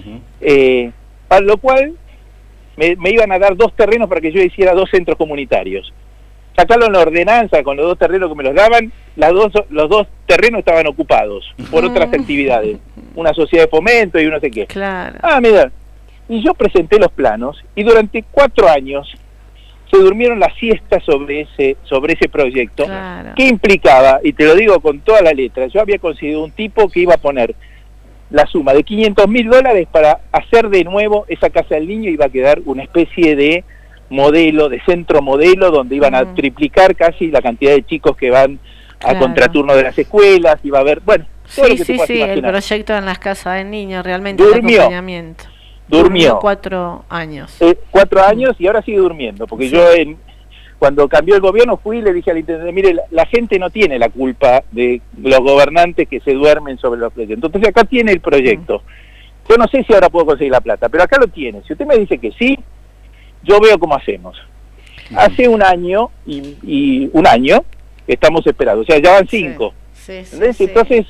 para lo cual me iban a dar 2 terrenos para que yo hiciera 2 centros comunitarios. Sacarlo en la ordenanza con los 2 terrenos que me los daban, los dos terrenos estaban ocupados por otras actividades, una sociedad de fomento y no sé qué. Claro. Mira, y yo presenté los planos y durante 4 años se durmieron las siestas sobre ese proyecto. Claro. ¿Qué implicaba? Y te lo digo con toda la letra, yo había conseguido un tipo que iba a poner la suma de $500.000 para hacer de nuevo esa casa del niño, iba a quedar una especie de modelo, de centro modelo, donde iban a triplicar casi la cantidad de chicos que van a contraturno de las escuelas, iba a haber, bueno, todo lo que te puedas imaginar. El proyecto en las casas del niño, realmente el acompañamiento. Durmió 4 años. 4 años y ahora sigue durmiendo, porque yo cuando cambió el gobierno fui y le dije al intendente, mire, la gente no tiene la culpa de los gobernantes que se duermen sobre los proyectos. Entonces acá tiene el proyecto. Yo no sé si ahora puedo conseguir la plata, pero acá lo tiene. Si usted me dice que sí, yo veo cómo hacemos. Hace un año y un año estamos esperando, o sea, ya van 5. Entonces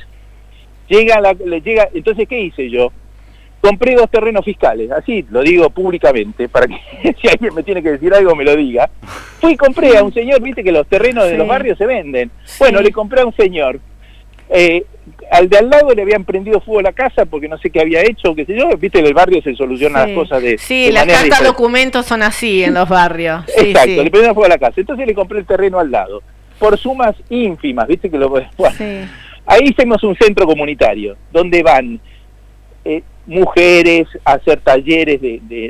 entonces ¿qué hice yo? Compré 2 terrenos fiscales, así lo digo públicamente, para que si alguien me tiene que decir algo me lo diga. Fui y compré a un señor, viste que los terrenos de los barrios se venden. Bueno, le compré a un señor. Al de al lado le habían prendido fuego a la casa porque no sé qué había hecho, qué sé yo, viste que en el barrio se solucionan las cosas de las cartas documentos son así en los barrios. Exacto, le prendieron fuego a la casa. Entonces le compré el terreno al lado, por sumas ínfimas, viste que ahí hicimos un centro comunitario, donde van mujeres a hacer talleres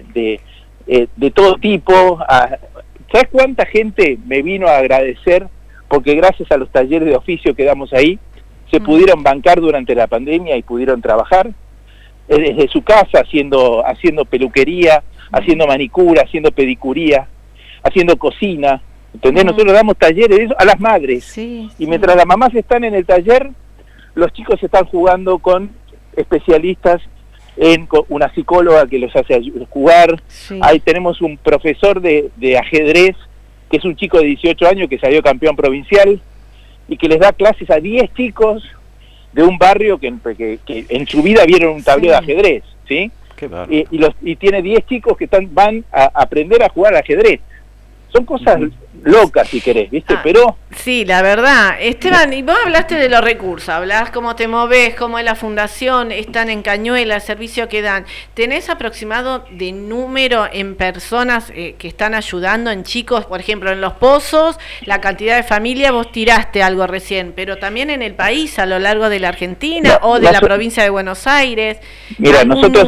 de todo tipo. ¿Sabes cuánta gente me vino a agradecer? Porque gracias a los talleres de oficio que damos ahí, se pudieron bancar durante la pandemia y pudieron trabajar desde su casa haciendo peluquería, haciendo manicura, haciendo pedicuría, haciendo cocina. ¿Entendés? Nosotros damos talleres de eso a las madres. Y mientras las mamás están en el taller, los chicos están jugando con especialistas con una psicóloga que los hace jugar. Ahí tenemos un profesor de ajedrez, que es un chico de 18 años que salió campeón provincial, y que les da clases a 10 chicos de un barrio que en su vida vieron un tablero de ajedrez, ¿sí? Y tiene 10 chicos que van a aprender a jugar al ajedrez. Son cosas locas, si querés, ¿viste? Pero... Sí, la verdad. Esteban, y vos hablaste de los recursos, hablás cómo te movés, cómo es la fundación, están en Cañuela, el servicio que dan. ¿Tenés aproximado de número en personas que están ayudando, en chicos, por ejemplo, en Los Pozos, la cantidad de familias? Vos tiraste algo recién, pero también en el país, a lo largo de la Argentina o de la provincia de Buenos Aires. Mira, nosotros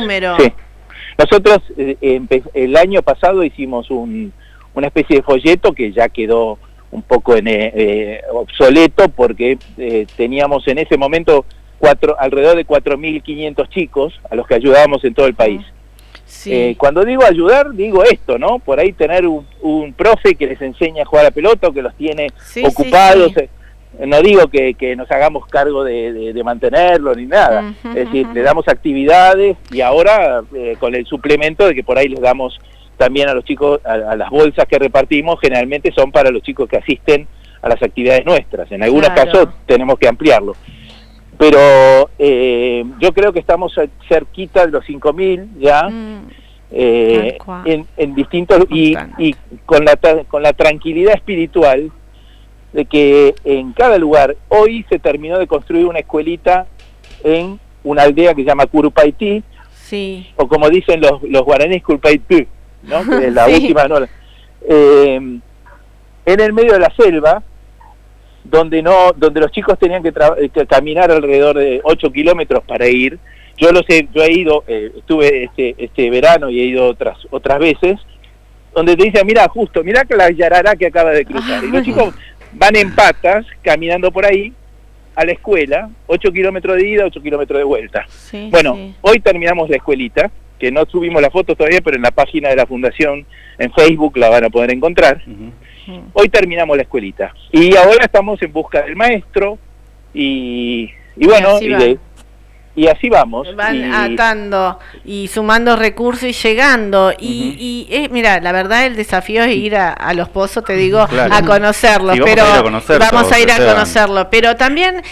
el año pasado hicimos una especie de folleto que ya quedó un poco obsoleto porque teníamos en ese momento alrededor de 4.500 chicos a los que ayudábamos en todo el país. Cuando digo ayudar, digo esto, ¿no? Por ahí tener un profe que les enseña a jugar a pelota o que los tiene ocupados. No digo que nos hagamos cargo de mantenerlo ni nada. Es decir, le damos actividades y ahora con el suplemento de que por ahí les damos también a los chicos, a las bolsas que repartimos, generalmente son para los chicos que asisten a las actividades nuestras. En algunos casos tenemos que ampliarlo. Pero yo creo que estamos cerquita de los 5.000 ya. en distintos y con la tranquilidad espiritual de que en cada lugar. Hoy se terminó de construir una escuelita en una aldea que se llama Curupaití, o como dicen los guaraníes, Curupaití, ¿no? Que es la última, ¿no? En el medio de la selva, donde los chicos tenían que caminar alrededor de 8 kilómetros para ir. Yo he ido, estuve este verano y he ido otras veces, donde te dicen, mira que la yarará que acaba de cruzar. Y los chicos van en patas, caminando por ahí, a la escuela, 8 kilómetros de ida, 8 kilómetros de vuelta. Hoy terminamos la escuelita, que no subimos la foto todavía, pero en la página de la Fundación, en Facebook, la van a poder encontrar. Hoy terminamos la escuelita. Y ahora estamos en busca del maestro, y bueno, y así vamos. Van atando y sumando recursos y llegando. Y mira, la verdad el desafío es ir a Los Pozos, te digo, a conocerlos. Pero vamos a ir a conocerlo. Pero también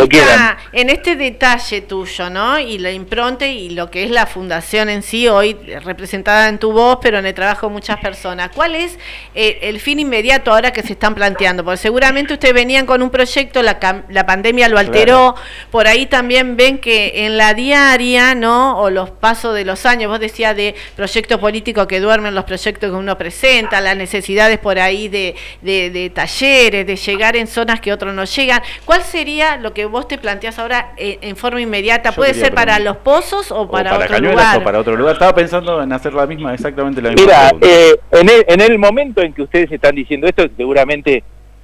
en este detalle tuyo, ¿no? Y la impronta y lo que es la fundación en sí, hoy representada en tu voz, pero en el trabajo de muchas personas. ¿Cuál es el fin inmediato ahora que se están planteando? Porque seguramente ustedes venían con un proyecto, la pandemia lo alteró. Por ahí también ven que en la diaria, ¿no? O los pasos de los años, vos decías de proyectos políticos que duermen, los proyectos que uno presenta, las necesidades por ahí de talleres, de llegar en zonas que otros no llegan. ¿Cuál sería lo que vos te planteás ahora en forma inmediata? ¿Puede ser para Los Pozos o para otro Cañuelas, lugar? O para otro lugar. Estaba pensando en hacer exactamente la misma. Mira, en el momento en que ustedes están diciendo esto, seguramente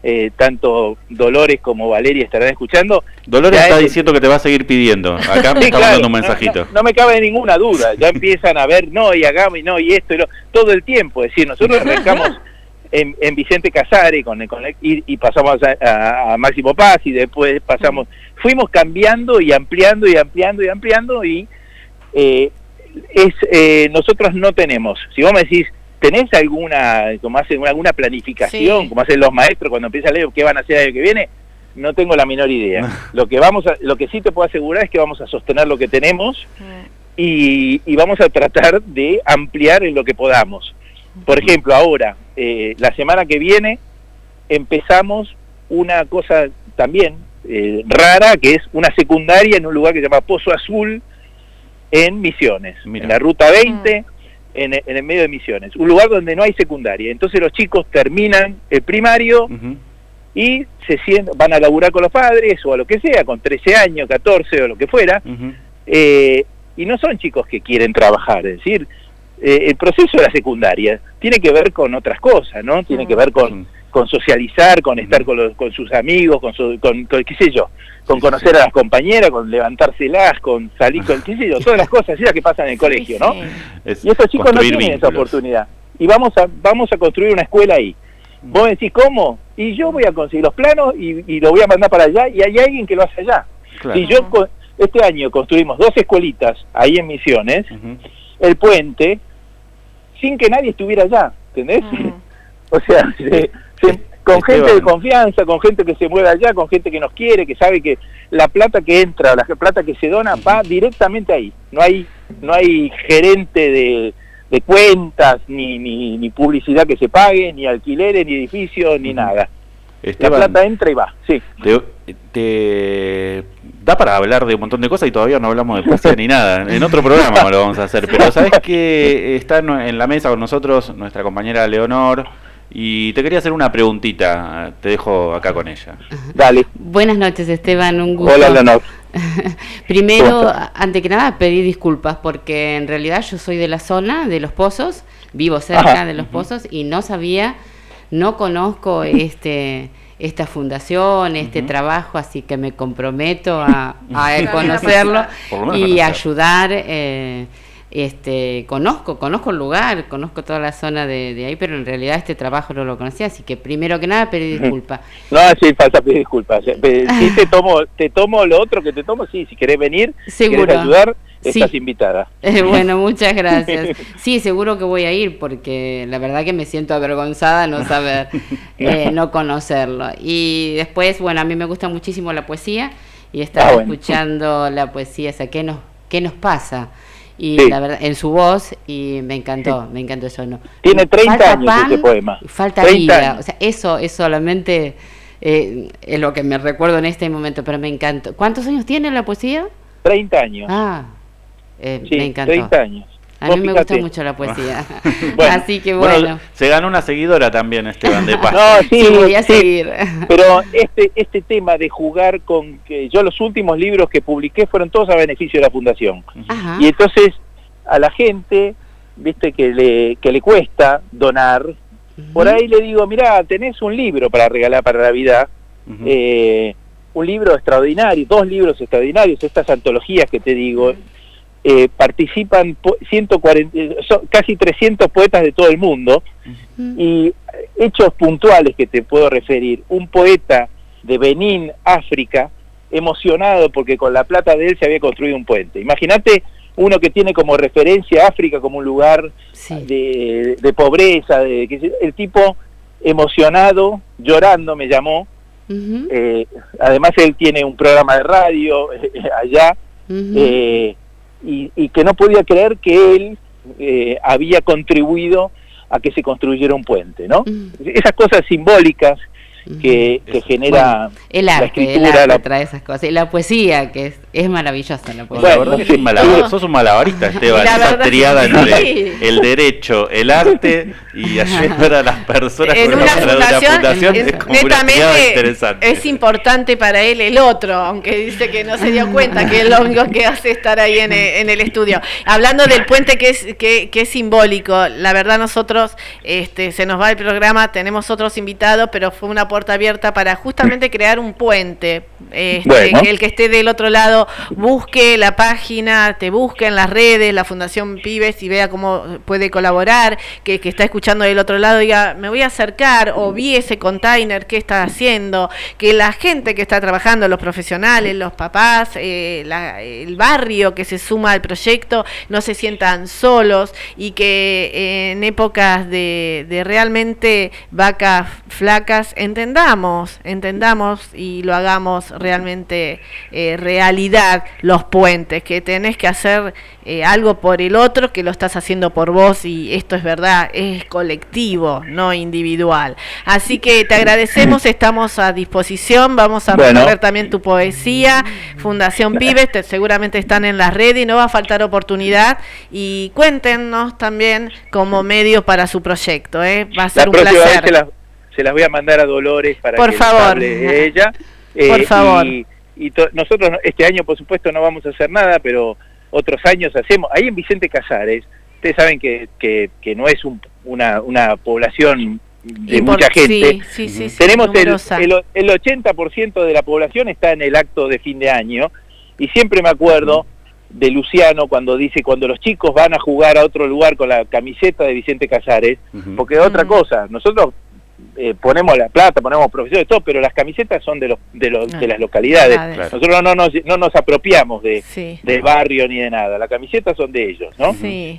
tanto Dolores como Valeria estarán escuchando. Dolores está diciendo que te va a seguir pidiendo. Acá me está mandando un mensajito. No me cabe ninguna duda. Ya empiezan a ver, y hagamos, y esto, todo el tiempo. Es decir, nosotros arrancamos en Vicente Casares y pasamos a Máximo Paz, y después fuimos cambiando y ampliando y nosotros no tenemos. Si vos me decís, ¿tenés alguna planificación, como hacen los maestros cuando empiezan a leer qué van a hacer el año que viene? No tengo la menor idea. Lo que sí te puedo asegurar es que vamos a sostener lo que tenemos y vamos a tratar de ampliar en lo que podamos. Por ejemplo, ahora, la semana que viene, empezamos una cosa también rara, que es una secundaria en un lugar que se llama Pozo Azul, en Misiones, en la Ruta 20, en el medio de Misiones, un lugar donde no hay secundaria. Entonces los chicos terminan el primario y van a laburar con los padres o a lo que sea, con 13 años, 14 o lo que fuera, y no son chicos que quieren trabajar. Es decir, el proceso de la secundaria tiene que ver con otras cosas, ¿no? Tiene que ver con socializar, con estar con sus amigos, con qué sé yo, con conocer a las compañeras, con levantárselas, con salir, con qué sé yo, todas las cosas así las que pasan en el colegio, ¿no? Y estos chicos no tienen esa oportunidad. Y vamos a construir una escuela ahí. Vos decís, ¿cómo? Y yo voy a conseguir los planos y lo voy a mandar para allá, y hay alguien que lo hace allá. Y este año construimos 2 escuelitas ahí en Misiones, el puente, sin que nadie estuviera allá, ¿entendés? O sea, con gente de confianza, con gente que se mueve allá, con gente que nos quiere, que sabe que la plata que entra, la plata que se dona va directamente ahí. No hay gerente de cuentas, ni publicidad que se pague, ni alquileres, ni edificios, ni nada. Esteban, la plata entra y va, sí. Te da para hablar de un montón de cosas y todavía no hablamos de poesía ni nada. En otro programa lo vamos a hacer. Pero sabés que está en la mesa con nosotros nuestra compañera Leonor, y te quería hacer una preguntita. Te dejo acá con ella. Dale. Buenas noches, Esteban, un gusto. Hola, Leonor. Primero, antes que nada, pedir disculpas porque en realidad yo soy de la zona de Los Pozos, vivo cerca de Los Pozos y no conozco esta fundación, trabajo, así que me comprometo a conocerlo y ayudar. Conozco el lugar, conozco toda la zona de ahí, pero en realidad este trabajo no lo conocía, así que primero que nada pedir disculpas. No, sí, falta pedir disculpas. Sí, te tomo lo otro que te tomo, sí, si querés venir, si querés ayudar, estás invitada. Bueno, muchas gracias. Sí, seguro que voy a ir, porque la verdad que me siento avergonzada no saber, no conocerlo. Y después, bueno, a mí me gusta muchísimo la poesía, y estaba escuchando la poesía, o sea, ¿qué nos pasa? y la verdad, en su voz, y me encantó eso. No. Tiene 30 años ese poema. Falta vida, o sea, eso es solamente es lo que me recuerdo en este momento, pero me encantó. ¿Cuántos años tiene la poesía? 30 años. Me encantó. 30 años. A mí me gusta mucho la poesía. Bueno, así que bueno. Se ganó una seguidora también, Esteban de Paz. No, sí, voy a seguir. Pero este tema de jugar con... que yo los últimos libros que publiqué fueron todos a beneficio de la Fundación. Ajá. Y entonces a la gente, viste, que le cuesta donar, por ahí le digo, mirá, tenés un libro para regalar para Navidad, un libro extraordinario, 2 libros extraordinarios, estas antologías que te digo... participan 140, casi 300 poetas de todo el mundo, y hechos puntuales que te puedo referir. Un poeta de Benín, África, emocionado porque con la plata de él se había construido un puente. Imagínate uno que tiene como referencia África como un lugar de pobreza, el tipo emocionado, llorando me llamó. Además él tiene un programa de radio allá, y que no podía creer que él había contribuido a que se construyera un puente, ¿no? Esas cosas simbólicas que genera el arte, la escritura, trae esas cosas, y la poesía, que es maravillosa la poesía. La verdad que sos un malabarista, Esteban, esa triada entre el derecho, el arte y ayudar a las personas en con una fundación es como una triada interesante. Es importante para él el otro, aunque dice que no se dio cuenta que es lo único que hace estar ahí en el estudio. Hablando del puente que es simbólico, la verdad nosotros se nos va el programa, tenemos otros invitados, pero fue una puerta abierta para justamente crear un puente. Bueno. El que esté del otro lado busque la página, te busque en las redes, la Fundación Pibes, y vea cómo puede colaborar, que está escuchando del otro lado diga, me voy a acercar, o vi ese container, ¿qué está haciendo? Que la gente que está trabajando, los profesionales, los papás, el barrio que se suma al proyecto, no se sientan solos, y que en épocas de realmente vacas flacas entendamos y lo hagamos realmente realidad, los puentes, que tenés que hacer algo por el otro, que lo estás haciendo por vos, y esto es verdad, es colectivo, no individual. Así que te agradecemos, estamos a disposición, vamos a recorrer también tu poesía, Fundación Pibes, seguramente están en las redes y no va a faltar oportunidad, y cuéntenos también como medio para su proyecto, va a ser un placer. Se las voy a mandar a Dolores para por que favor. hable de ella. Por favor. Nosotros este año, por supuesto, no vamos a hacer nada, pero otros años hacemos. Ahí en Vicente Casares, ustedes saben que no es una población de mucha gente. Sí, tenemos el 80% de la población está en el acto de fin de año, y siempre me acuerdo de Luciano cuando dice, cuando los chicos van a jugar a otro lugar con la camiseta de Vicente Casares, porque es otra cosa. Nosotros ponemos la plata, ponemos profesores, todo, pero las camisetas son de las localidades. Nosotros no nos apropiamos del barrio ni de nada. Las camisetas son de ellos, ¿no? Sí.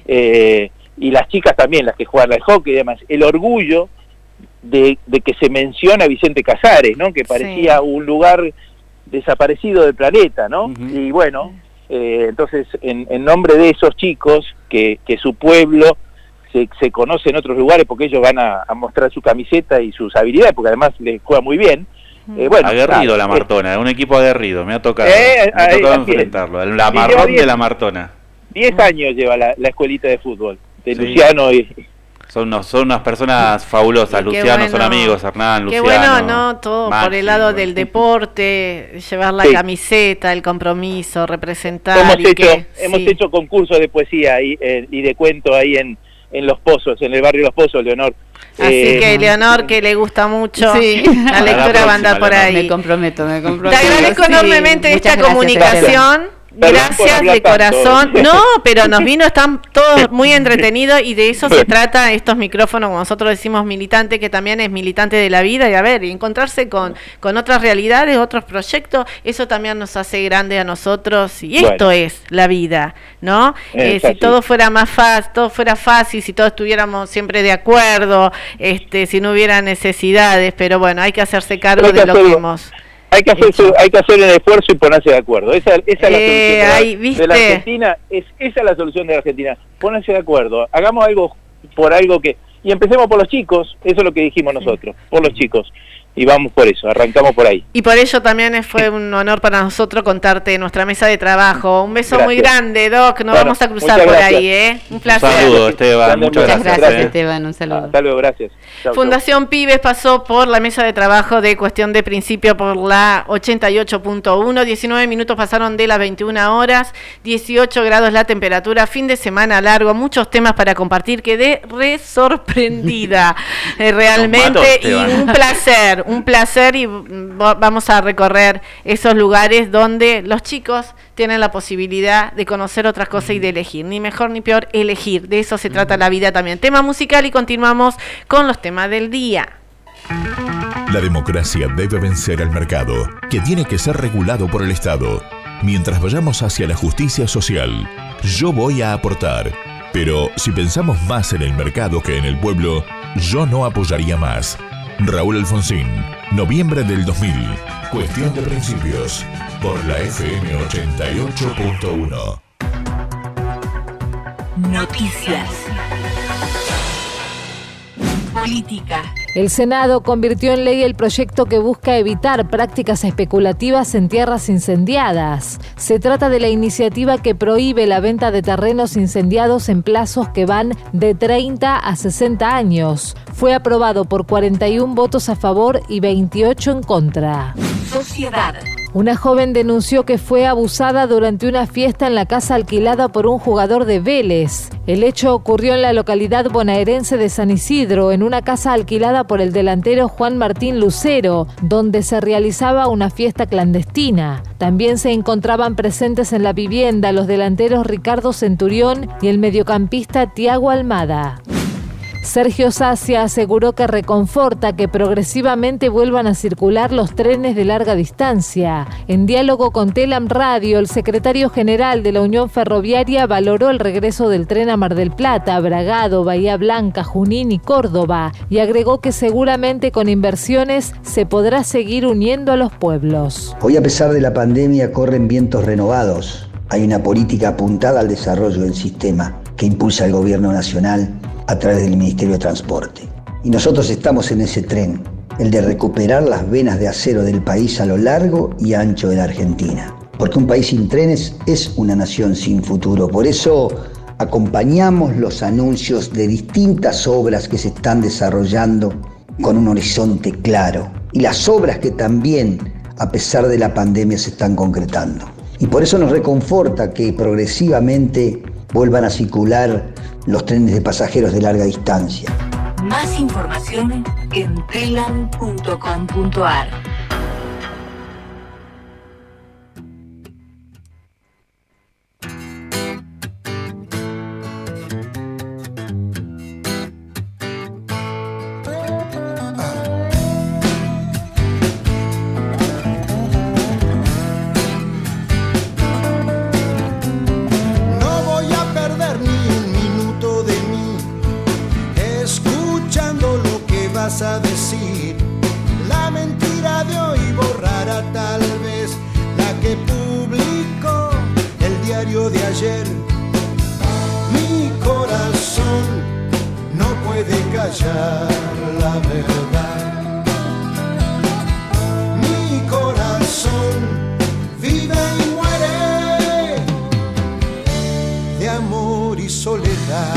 Y las chicas también, las que juegan al hockey y demás. El orgullo de que se menciona Vicente Casares, ¿no? Que parecía un lugar desaparecido del planeta, ¿no? Y bueno, entonces en nombre de esos chicos que su pueblo se conoce en otros lugares, porque ellos van a mostrar su camiseta y sus habilidades, porque además les juega muy bien. Bueno, aguerrido la Martona, un equipo aguerrido, me ha tocado enfrentarlo, la Marrón de la Martona. 10 años lleva la escuelita de fútbol de Luciano y... Son unas personas fabulosas, Luciano, bueno, son amigos, Hernán, Luciano. Qué bueno, ¿no? Todo Maxi, por el lado del deporte, llevar la camiseta, el compromiso, representar. Hemos hecho concursos de poesía y de cuento ahí en Los Pozos, en el barrio Los Pozos, Leonor. Así que Leonor, que le gusta mucho la lectura, va a andar por ahí. Me comprometo. Te agradezco enormemente esta comunicación. Gracias de corazón. No, pero están todos muy entretenidos, y de eso se trata estos micrófonos, como nosotros decimos militante, que también es militante de la vida, y encontrarse con otras realidades, otros proyectos, eso también nos hace grande a nosotros, y esto es la vida, ¿no? Si todo fuera fácil, si todos estuviéramos siempre de acuerdo, si no hubiera necesidades, pero bueno, hay que hacerse cargo de lo que hemos... hay que hacer el esfuerzo y ponerse de acuerdo. Esa es la solución de la Argentina. Esa es la solución de la Argentina. Ponerse de acuerdo. Hagamos algo por algo que... Y empecemos por los chicos. Eso es lo que dijimos nosotros. Por los chicos. Y vamos por eso, arrancamos por ahí. Y por ello también fue un honor para nosotros contarte nuestra mesa de trabajo. Un beso muy grande, Doc, nos vamos a cruzar por ahí, Un placer. Un saludo, Esteban. Muchas gracias, Esteban, un saludo. Hasta luego, gracias. Chau, Fundación Pibes pasó por la mesa de trabajo de Cuestión de Principio por la 88.1, 19 minutos pasaron de las 21 horas, 18 grados la temperatura, fin de semana largo, muchos temas para compartir, quedé re sorprendida, realmente, y un placer y vamos a recorrer esos lugares donde los chicos tienen la posibilidad de conocer otras cosas y de elegir, ni mejor ni peor, elegir, de eso se trata la vida también. Tema musical y continuamos con los temas del día. La democracia debe vencer al mercado, que tiene que ser regulado por el Estado. Mientras vayamos hacia la justicia social, yo voy a aportar. Pero si pensamos más en el mercado que en el pueblo, yo no apoyaría más. Raúl Alfonsín, noviembre del 2000. Cuestión de Principios, por la FM 88.1. Noticias. Política. El Senado convirtió en ley el proyecto que busca evitar prácticas especulativas en tierras incendiadas. Se trata de la iniciativa que prohíbe la venta de terrenos incendiados en plazos que van de 30 a 60 años. Fue aprobado por 41 votos a favor y 28 en contra. Sociedad. Una joven denunció que fue abusada durante una fiesta en la casa alquilada por un jugador de Vélez. El hecho ocurrió en la localidad bonaerense de San Isidro, en una casa alquilada por el delantero Juan Martín Lucero, donde se realizaba una fiesta clandestina. También se encontraban presentes en la vivienda los delanteros Ricardo Centurión y el mediocampista Tiago Almada. Sergio Sacia aseguró que reconforta que progresivamente vuelvan a circular los trenes de larga distancia. En diálogo con Telam Radio, el secretario general de la Unión Ferroviaria valoró el regreso del tren a Mar del Plata, Bragado, Bahía Blanca, Junín y Córdoba, y agregó que seguramente con inversiones se podrá seguir uniendo a los pueblos. Hoy, a pesar de la pandemia, corren vientos renovados. Hay una política apuntada al desarrollo del sistema que impulsa el gobierno nacional a través del Ministerio de Transporte. Y nosotros estamos en ese tren, el de recuperar las venas de acero del país a lo largo y ancho de la Argentina. Porque un país sin trenes es una nación sin futuro. Por eso acompañamos los anuncios de distintas obras que se están desarrollando con un horizonte claro. Y las obras que también, a pesar de la pandemia, se están concretando. Y por eso nos reconforta que progresivamente vuelvan a circular los trenes de pasajeros de larga distancia. Más información en telam.com.ar. A decir, la mentira de hoy borrará tal vez la que publicó el diario de ayer. Mi corazón no puede callar la verdad. Mi corazón vive y muere de amor y soledad.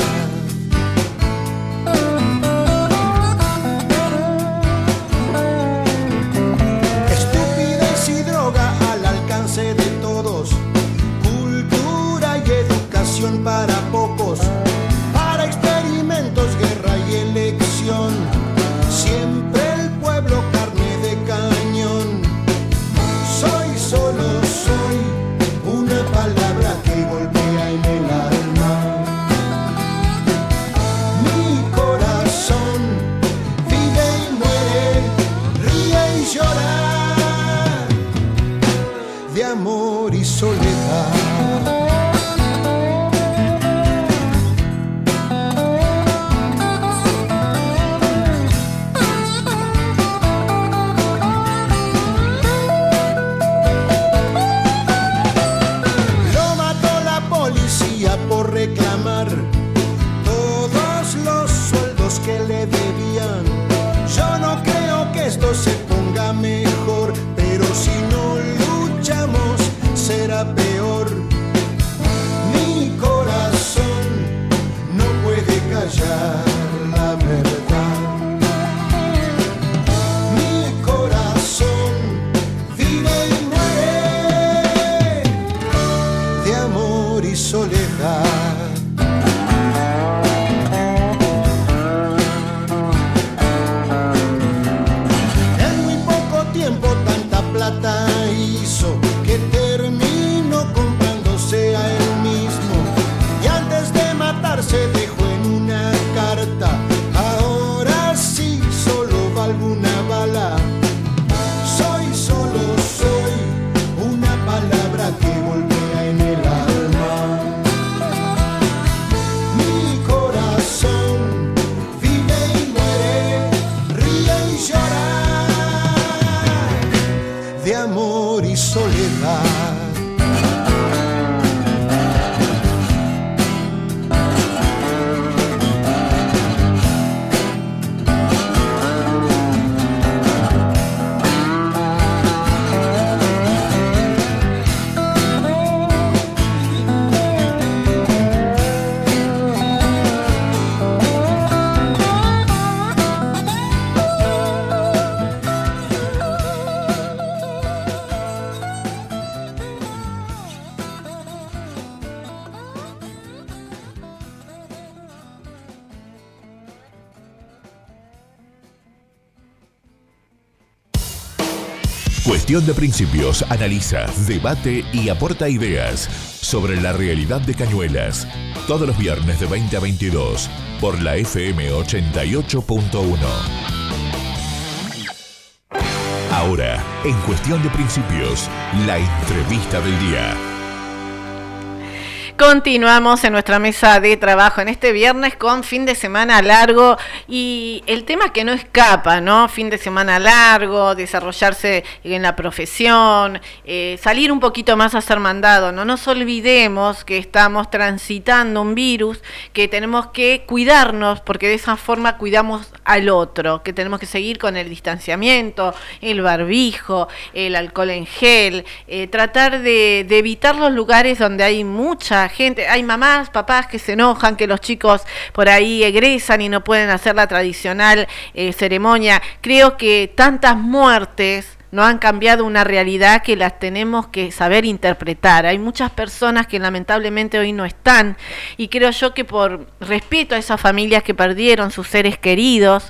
De todos, cultura y educación para pocos, para experimentos, guerra y elección, siempre el pueblo carne de cañón. Soy solo, soy una palabra que golpea en el alma. Mi corazón vive y muere, ríe y llora de amor y soledad. hizo que terminó comprándose a él mismo y antes de matarse dejó en una carta: ahora sí solo valgo una bala. Soy solo soy una palabra que golpea en el alma. Mi corazón vive y muere, ríe y llora de amor y soledad. Cuestión de Principios analiza, debate y aporta ideas sobre la realidad de Cañuelas. Todos los viernes de 20 a 22 por la FM 88.1. Ahora, en Cuestión de Principios, la entrevista del día. Continuamos en nuestra mesa de trabajo en este viernes con fin de semana largo y el tema que no escapa, ¿no? Fin de semana largo, desarrollarse en la profesión, salir un poquito más a ser mandado. No nos olvidemos que estamos transitando un virus, que tenemos que cuidarnos porque de esa forma cuidamos al otro, que tenemos que seguir con el distanciamiento, el barbijo, el alcohol en gel, tratar de evitar los lugares donde hay mucha gente. Hay mamás, papás que se enojan que los chicos por ahí egresan y no pueden hacer la tradicional ceremonia. Creo que tantas muertes no han cambiado una realidad que las tenemos que saber interpretar. Hay muchas personas que lamentablemente hoy no están y creo yo que por respeto a esas familias que perdieron sus seres queridos,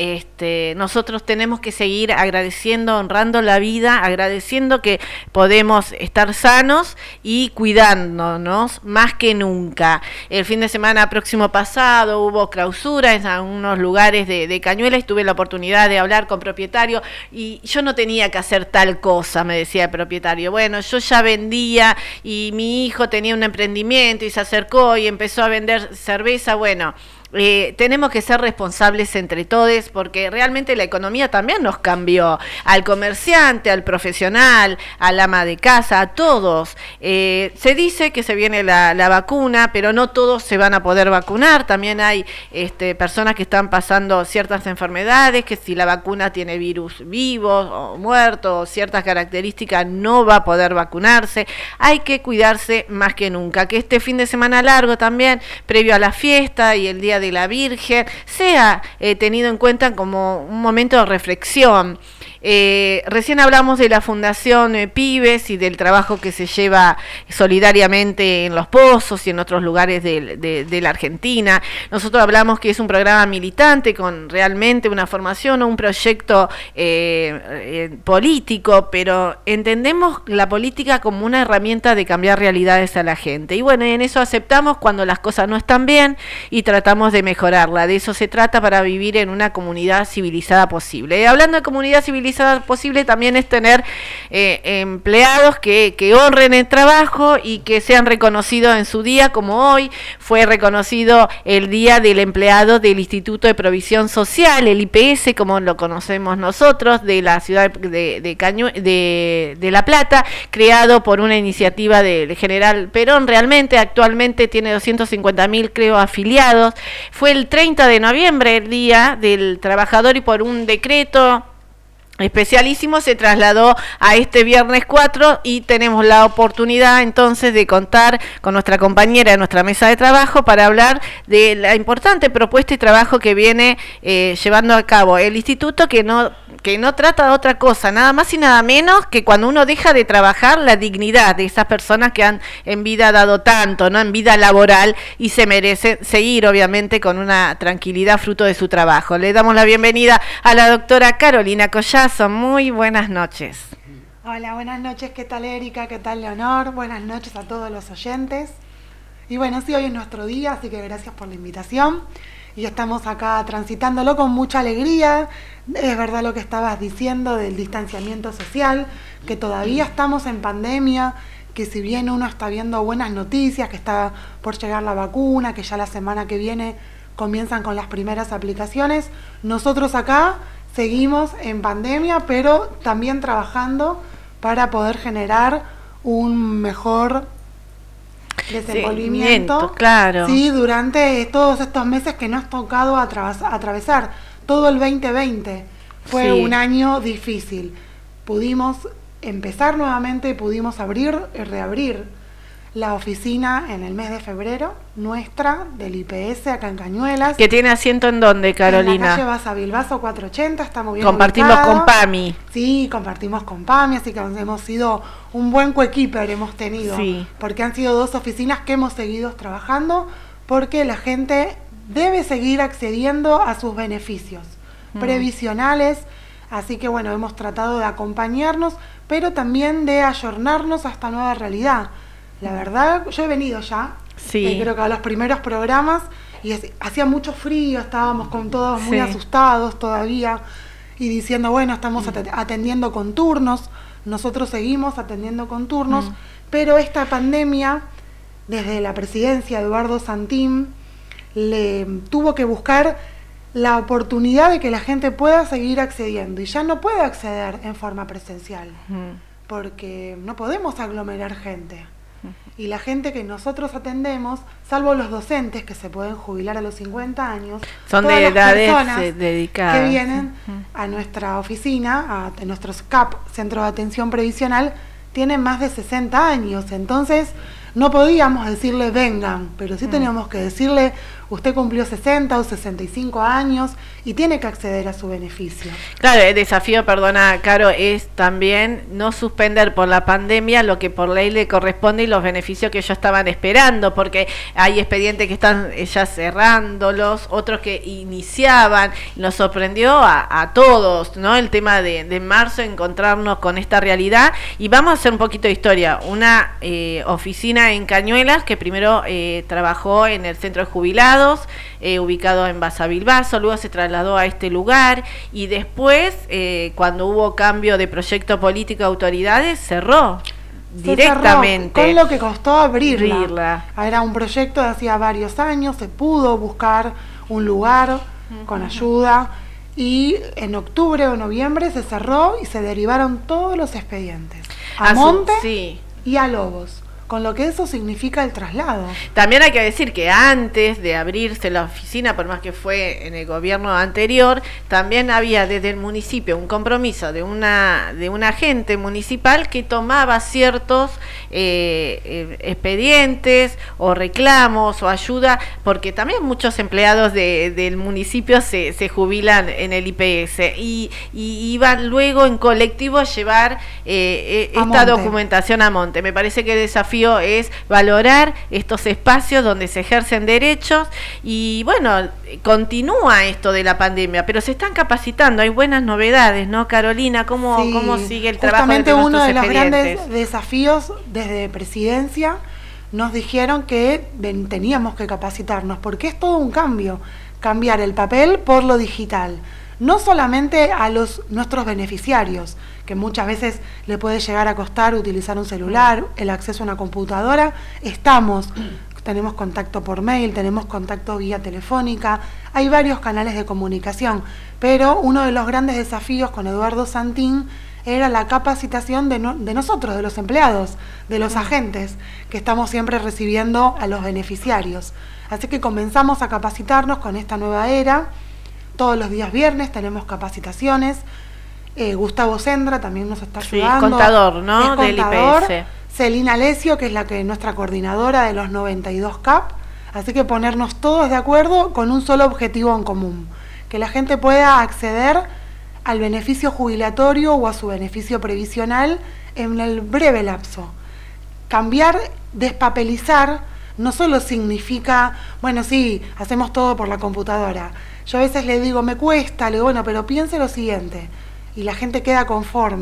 nosotros tenemos que seguir agradeciendo, honrando la vida, agradeciendo que podemos estar sanos y cuidándonos más que nunca. El fin de semana próximo pasado hubo clausura en algunos lugares de Cañuelas, tuve la oportunidad de hablar con propietarios y yo no tenía que hacer tal cosa, me decía el propietario. Bueno, yo ya vendía y mi hijo tenía un emprendimiento y se acercó y empezó a vender cerveza. Bueno, tenemos que ser responsables entre todos porque realmente la economía también nos cambió, al comerciante, al profesional, al ama de casa, a todos. Se dice que se viene la vacuna, pero no todos se van a poder vacunar. También hay personas que están pasando ciertas enfermedades, que si la vacuna tiene virus vivos o muertos, ciertas características, no va a poder vacunarse. Hay que cuidarse más que nunca. Que este fin de semana largo también, previo a la fiesta y el Día de la Virgen, sea tenido en cuenta como un momento de reflexión. Recién hablamos de la Fundación Pibes y del trabajo que se lleva solidariamente en Los Pozos y en otros lugares de la Argentina. Nosotros hablamos que es un programa militante con realmente una formación o un proyecto político, pero entendemos la política como una herramienta de cambiar realidades a la gente. Y bueno, en eso aceptamos cuando las cosas no están bien y tratamos de mejorarla. De eso se trata para vivir en una comunidad civilizada posible. Hablando de comunidad civilizada posible, también es tener empleados que honren el trabajo y que sean reconocidos en su día, como hoy fue reconocido el Día del Empleado del Instituto de Provisión Social, el IPS, como lo conocemos nosotros, de la ciudad de La Plata, creado por una iniciativa del general Perón. Realmente actualmente tiene 250.000, creo, afiliados. Fue el 30 de noviembre el Día del Trabajador y por un decreto especialísimo se trasladó a este viernes 4 y tenemos la oportunidad entonces de contar con nuestra compañera de nuestra mesa de trabajo para hablar de la importante propuesta y trabajo que viene llevando a cabo el instituto, que no trata de otra cosa, nada más y nada menos que cuando uno deja de trabajar, la dignidad de esas personas que han en vida dado tanto, ¿no? En vida laboral, y se merecen seguir obviamente con una tranquilidad fruto de su trabajo. Le damos la bienvenida a la doctora Carolina Collazo. Muy buenas noches. Hola, buenas noches. ¿Qué tal, Erika? ¿Qué tal, Leonor? Buenas noches a todos los oyentes. Y bueno, sí, hoy es nuestro día, así que gracias por la invitación. Y estamos acá transitándolo con mucha alegría. Es verdad lo que estabas diciendo del distanciamiento social, que todavía estamos en pandemia, que si bien uno está viendo buenas noticias, que está por llegar la vacuna, que ya la semana que viene comienzan con las primeras aplicaciones, nosotros acá seguimos en pandemia, pero también trabajando para poder generar un mejor desenvolvimiento, claro. Sí, durante todos estos meses que nos ha tocado atravesar. Todo el 2020 fue un año difícil. Pudimos empezar nuevamente, pudimos reabrir la oficina en el mes de febrero, nuestra, del IPS acá en Cañuelas. ¿Que tiene asiento en dónde, Carolina? En la calle Basavilbaso 480, estamos bien Compartimos ubicados. con PAMI. Sí, compartimos con PAMI, así que hemos sido un buen coequiper, hemos tenido. Sí. Porque han sido 2 oficinas que hemos seguido trabajando, porque la gente debe seguir accediendo a sus beneficios previsionales. Así que bueno, hemos tratado de acompañarnos, pero también de ayornarnos a esta nueva realidad. La verdad, yo he venido ya, creo que a los primeros programas, y hacía mucho frío, estábamos con todos muy asustados todavía, y diciendo, bueno, estamos atendiendo con turnos, nosotros seguimos atendiendo con turnos, pero esta pandemia, desde la presidencia de Eduardo Santín, le tuvo que buscar la oportunidad de que la gente pueda seguir accediendo, y ya no puede acceder en forma presencial, porque no podemos aglomerar gente. Y la gente que nosotros atendemos, salvo los docentes que se pueden jubilar a los 50 años, son de edades dedicadas que vienen a nuestra oficina, a nuestros CAP, Centro de Atención Previsional, tienen más de 60 años. Entonces no podíamos decirle vengan, pero sí teníamos que decirle usted cumplió 60 o 65 años y tiene que acceder a su beneficio. Claro, el desafío, perdona, Caro, es también no suspender por la pandemia lo que por ley le corresponde y los beneficios que ellos estaban esperando, porque hay expedientes que están ya cerrándolos, otros que iniciaban. Nos sorprendió a todos, ¿no? El tema de marzo, encontrarnos con esta realidad. Y vamos a hacer un poquito de historia. Una oficina en Cañuelas que primero trabajó en el centro de jubilados, ubicado en Basavilbaso, luego se trasladó a este lugar y después, cuando hubo cambio de proyecto político de autoridades, cerró directamente. Con lo que costó abrirla. Era un proyecto de hacía varios años, se pudo buscar un lugar con ayuda y en octubre o noviembre se cerró y se derivaron todos los expedientes a Monte y a Lobos, con lo que eso significa el traslado. También hay que decir que antes de abrirse la oficina, por más que fue en el gobierno anterior, también había desde el municipio un compromiso de un agente municipal que tomaba ciertos expedientes o reclamos o ayuda, porque también muchos empleados del municipio se jubilan en el IPS y iban luego en colectivo a llevar esta documentación a Monte. Me parece que el desafío es valorar estos espacios donde se ejercen derechos y bueno, continúa esto de la pandemia, pero se están capacitando, hay buenas novedades, ¿no, Carolina? ¿Cómo sigue el trabajo de nuestros uno de los expedientes? grandes desafíos desde Presidencia nos dijeron que teníamos que capacitarnos, porque es todo un cambio, cambiar el papel por lo digital. No solamente a nuestros beneficiarios, que muchas veces le puede llegar a costar utilizar un celular, el acceso a una computadora, tenemos contacto por mail, tenemos contacto vía telefónica, hay varios canales de comunicación, pero uno de los grandes desafíos con Eduardo Santín era la capacitación de nosotros, de los empleados, de los agentes, que estamos siempre recibiendo a los beneficiarios. Así que comenzamos a capacitarnos con esta nueva era. Todos los días viernes tenemos capacitaciones. Gustavo Sendra también nos está ayudando. Es contador, ¿no? Del IPS. Celina Alessio, que es nuestra coordinadora de los 92 CAP. Así que ponernos todos de acuerdo con un solo objetivo en común. Que la gente pueda acceder al beneficio jubilatorio o a su beneficio previsional en el breve lapso. Cambiar, despapelizar, no solo significa, bueno, sí, hacemos todo por la computadora. Yo a veces le digo, me cuesta, le digo, bueno, pero piense lo siguiente, y la gente queda conforme.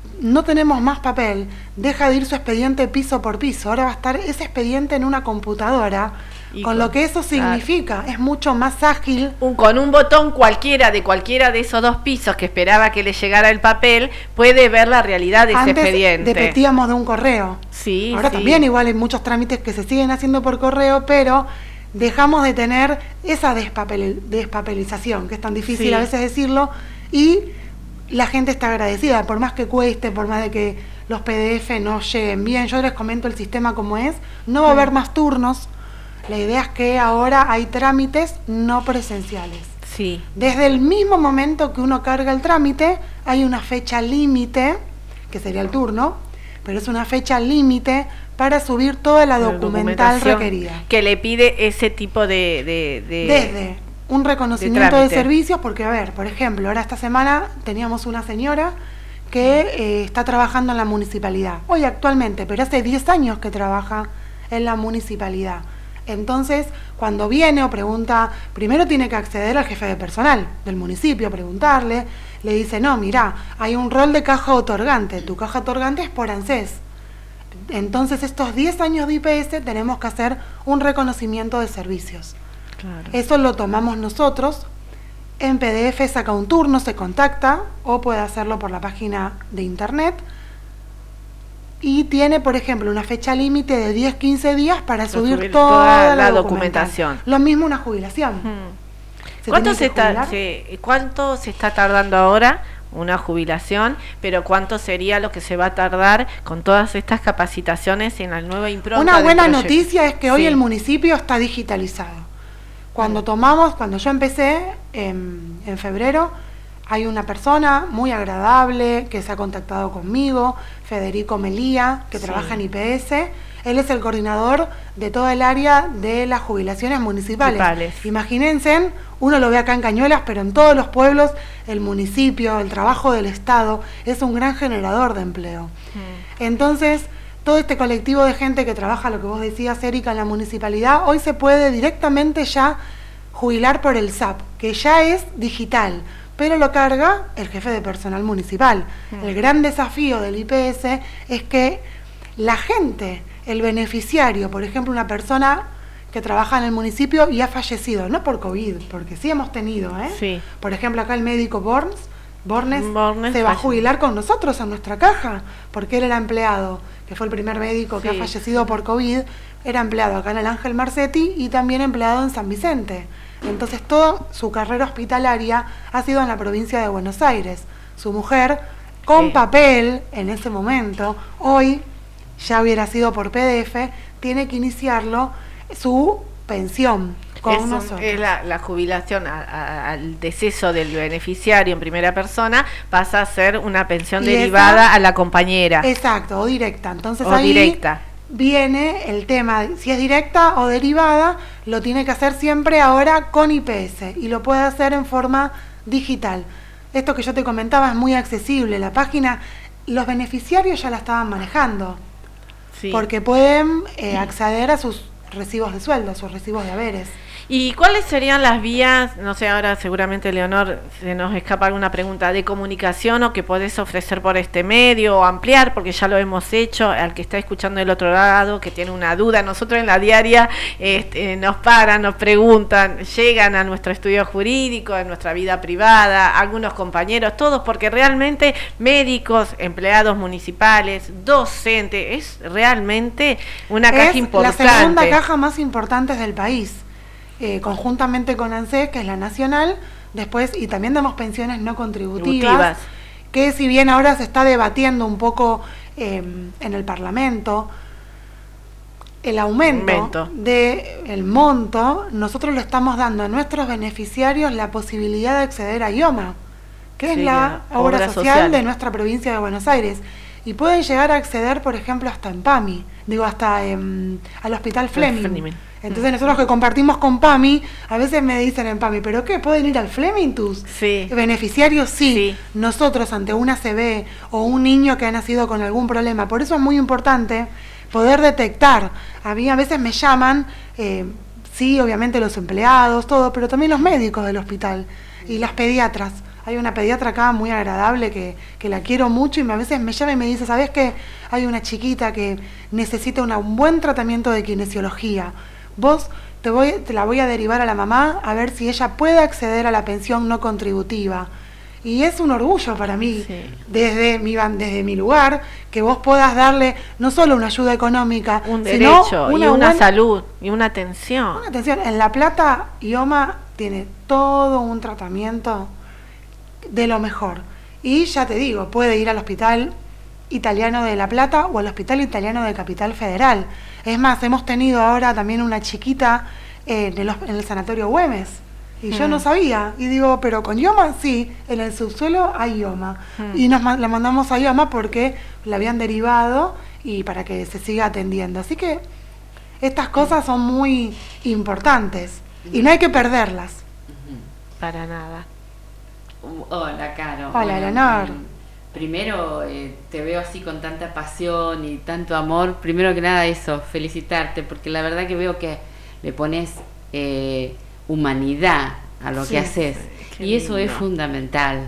no tenemos más papel, deja de ir su expediente piso por piso, ahora va a estar ese expediente en una computadora, con lo que eso significa, es mucho más ágil. Con un botón cualquiera de esos 2 pisos que esperaba que le llegara el papel, puede ver la realidad de ese expediente. Antes dependíamos de un correo. Sí, ahora también igual hay muchos trámites que se siguen haciendo por correo, pero dejamos de tener esa despapelización, que es tan difícil a veces decirlo, y la gente está agradecida, por más que cueste, por más de que los PDF no lleguen bien. Yo les comento el sistema como es, no va a haber más turnos. La idea es que ahora hay trámites no presenciales. Sí. Desde el mismo momento que uno carga el trámite, hay una fecha límite, que sería el turno, pero es una fecha límite para subir toda la documentación requerida. Que le pide ese tipo de desde un reconocimiento de servicios, porque a ver, por ejemplo, ahora esta semana teníamos una señora que está trabajando en la municipalidad, hoy actualmente, pero hace 10 años que trabaja en la municipalidad. Entonces, cuando viene o pregunta, primero tiene que acceder al jefe de personal del municipio, preguntarle, le dice, no, mira, hay un rol de caja otorgante, tu caja otorgante es por ANSES. Entonces, estos 10 años de IPS tenemos que hacer un reconocimiento de servicios. Claro. Eso lo tomamos nosotros, en PDF saca un turno, se contacta, o puede hacerlo por la página de internet, y tiene, por ejemplo, una fecha límite de 10-15 días para subir toda la documentación. Lo mismo una jubilación. ¿Cuánto se está tardando ahora una jubilación? Pero ¿cuánto sería lo que se va a tardar con todas estas capacitaciones en la nueva impronta? Una buena noticia es que hoy el municipio está digitalizado. Cuando yo empecé en febrero, hay una persona muy agradable que se ha contactado conmigo, Federico Melía, que trabaja en IPS. Él es el coordinador de toda el área de las jubilaciones municipales. Imagínense, uno lo ve acá en Cañuelas, pero en todos los pueblos, el municipio, el trabajo del Estado, es un gran generador de empleo. Entonces, todo este colectivo de gente que trabaja, lo que vos decías, Erika, en la municipalidad, hoy se puede directamente ya jubilar por el SAP, que ya es digital, pero lo carga el jefe de personal municipal. El gran desafío del IPS es que la gente, el beneficiario, por ejemplo, una persona que trabaja en el municipio y ha fallecido, no por COVID, porque sí hemos tenido, por ejemplo, acá el médico Bornes se va a jubilar con nosotros en nuestra caja, porque él era empleado, que fue el primer médico que ha fallecido por COVID, era empleado acá en el Ángel Marcetti y también empleado en San Vicente. Entonces toda su carrera hospitalaria ha sido en la provincia de Buenos Aires. Su mujer, con papel en ese momento, hoy ya hubiera sido por PDF, tiene que iniciarlo su pensión con nosotros. Es la jubilación al deceso del beneficiario en primera persona, pasa a ser una pensión derivada a la compañera. Exacto, o directa. Entonces ahí viene el tema, si es directa o derivada, lo tiene que hacer siempre ahora con IPS y lo puede hacer en forma digital. Esto que yo te comentaba es muy accesible, la página, los beneficiarios ya la estaban manejando, porque pueden acceder a sus recibos de sueldo, a sus recibos de haberes. ¿Y cuáles serían las vías, no sé, ahora seguramente, Leonor, se nos escapa alguna pregunta, de comunicación o que podés ofrecer por este medio o ampliar, porque ya lo hemos hecho, al que está escuchando del otro lado, que tiene una duda, nosotros en la diaria nos paran, nos preguntan, llegan a nuestro estudio jurídico, en nuestra vida privada, algunos compañeros, todos, porque realmente médicos, empleados municipales, docentes, es realmente una caja importante. La segunda caja más importante del país. Conjuntamente con ANSES, que es la nacional, después, y también damos pensiones no contributivas, que si bien ahora se está debatiendo un poco en el Parlamento, el aumento del monto, nosotros lo estamos dando a nuestros beneficiarios la posibilidad de acceder a IOMA, que es la obra social de nuestra provincia de Buenos Aires, y pueden llegar a acceder, por ejemplo, hasta en PAMI, hasta al Hospital Fleming. Entonces nosotros que compartimos con PAMI, a veces me dicen en PAMI, ¿pero qué? ¿Pueden ir al Fleming tus beneficiarios? Sí. Nosotros ante una ACV o un niño que ha nacido con algún problema, por eso es muy importante poder detectar. A mí a veces me llaman, obviamente los empleados, todo, pero también los médicos del hospital y las pediatras. Hay una pediatra acá muy agradable que la quiero mucho y a veces me llama y me dice, ¿sabés qué? Hay una chiquita que necesita un buen tratamiento de kinesiología. Vos te la voy a derivar a la mamá a ver si ella puede acceder a la pensión no contributiva. Y es un orgullo para mí, desde mi lugar, que vos puedas darle no solo una ayuda económica, un derecho, y una salud, y una atención. Una atención. En La Plata, IOMA tiene todo un tratamiento de lo mejor. Y ya te digo, puede ir al Hospital Italiano de La Plata o al Hospital Italiano de Capital Federal. Es más, hemos tenido ahora también una chiquita en el Sanatorio Güemes. Y yo no sabía, y digo, pero con IOMA, sí, en el subsuelo hay IOMA. Y la mandamos a IOMA porque la habían derivado y para que se siga atendiendo. Así que estas cosas son muy importantes y no hay que perderlas. Para nada. Hola, Caro. Hola, Eleanor. Primero, te veo así con tanta pasión y tanto amor. Primero que nada eso, felicitarte, porque la verdad que veo que le pones humanidad a lo que haces, y eso es fundamental.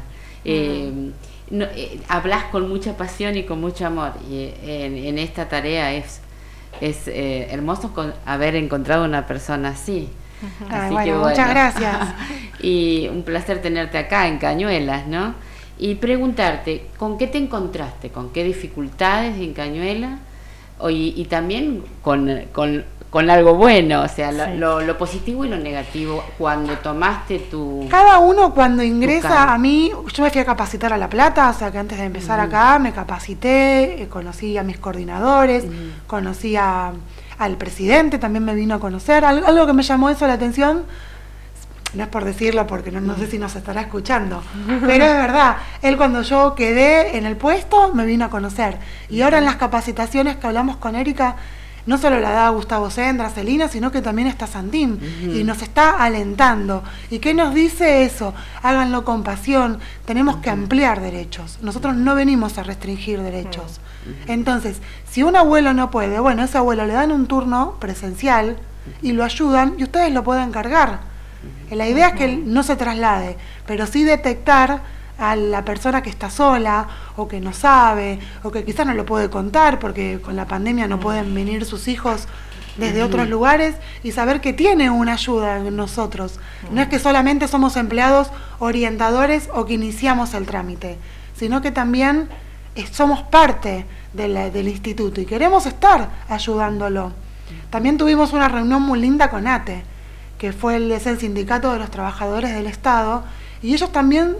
Hablas con mucha pasión y con mucho amor, y en esta tarea es hermoso haber encontrado una persona así. Así que muchas gracias. Y un placer tenerte acá en Cañuelas, ¿no? Y preguntarte, ¿con qué te encontraste? ¿Con qué dificultades en Cañuelas? Y también con algo bueno, o sea, lo positivo y lo negativo cuando tomaste tu... Cada uno cuando ingresa a mí, yo me fui a capacitar a La Plata, o sea que antes de empezar acá me capacité, conocí a mis coordinadores, conocí al presidente, también me vino a conocer, algo que me llamó eso la atención, no es por decirlo porque no sé si nos estará escuchando, pero es verdad, él cuando yo quedé en el puesto me vino a conocer, y ahora en las capacitaciones que hablamos con Erika, no solo la da Gustavo Sendra, Celina, sino que también está Santín, y nos está alentando. ¿Y qué nos dice eso? Háganlo con pasión, tenemos que ampliar derechos. Nosotros no venimos a restringir derechos. Entonces, si un abuelo no puede, bueno, a ese abuelo le dan un turno presencial y lo ayudan y ustedes lo pueden cargar. La idea es que él no se traslade, pero sí detectar a la persona que está sola o que no sabe o que quizás no lo puede contar porque con la pandemia no pueden venir sus hijos desde otros lugares, y saber que tiene una ayuda en nosotros. No es que solamente somos empleados orientadores o que iniciamos el trámite, sino que también somos parte del instituto y queremos estar ayudándolo. También tuvimos una reunión muy linda con ATE, que es el Sindicato de los Trabajadores del Estado, y ellos también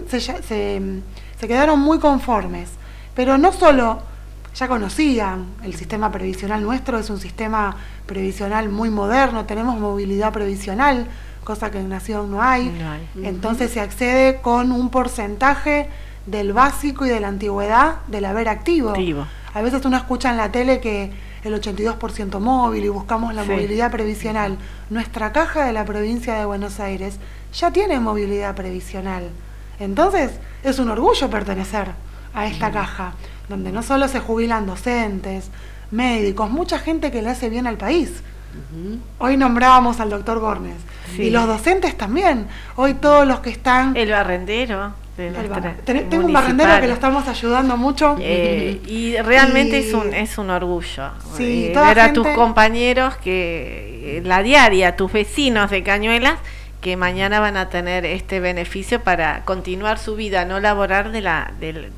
se quedaron muy conformes, pero no solo ya conocían el sistema previsional nuestro, es un sistema previsional muy moderno, tenemos movilidad previsional, cosa que en Nación no hay. Entonces se accede con un porcentaje del básico y de la antigüedad del haber activo. A veces uno escucha en la tele que el 82% móvil y buscamos la movilidad previsional. Nuestra caja de la provincia de Buenos Aires ya tiene movilidad previsional. Entonces es un orgullo pertenecer a esta caja, donde no solo se jubilan docentes, médicos, mucha gente que le hace bien al país. Hoy nombrábamos al doctor Bornes, y los docentes también. Hoy todos los que están... El barrendero. Tengo un barrendero que lo estamos ayudando mucho. Y realmente es un orgullo ver a tus compañeros, que la diaria, tus vecinos de Cañuelas, que mañana van a tener este beneficio para continuar su vida no laboral de la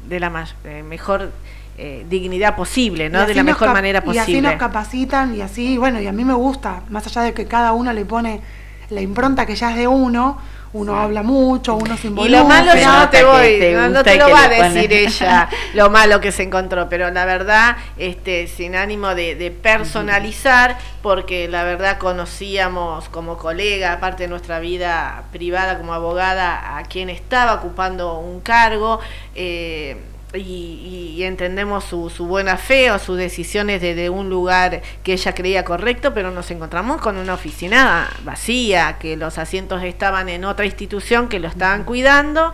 mejor dignidad posible, ¿no? De la mejor manera posible. Y así nos capacitan, y así, bueno, y a mí me gusta, más allá de que cada uno le pone la impronta que ya es de uno habla mucho, uno se involucra. Y lo malo yo no te lo va a decir ella, lo malo que se encontró, pero la verdad, sin ánimo de personalizar, porque la verdad conocíamos como colega, aparte de nuestra vida privada como abogada, a quien estaba ocupando un cargo, y entendemos su buena fe o sus decisiones desde un lugar que ella creía correcto, pero nos encontramos con una oficina vacía, que los asientos estaban en otra institución que lo estaban cuidando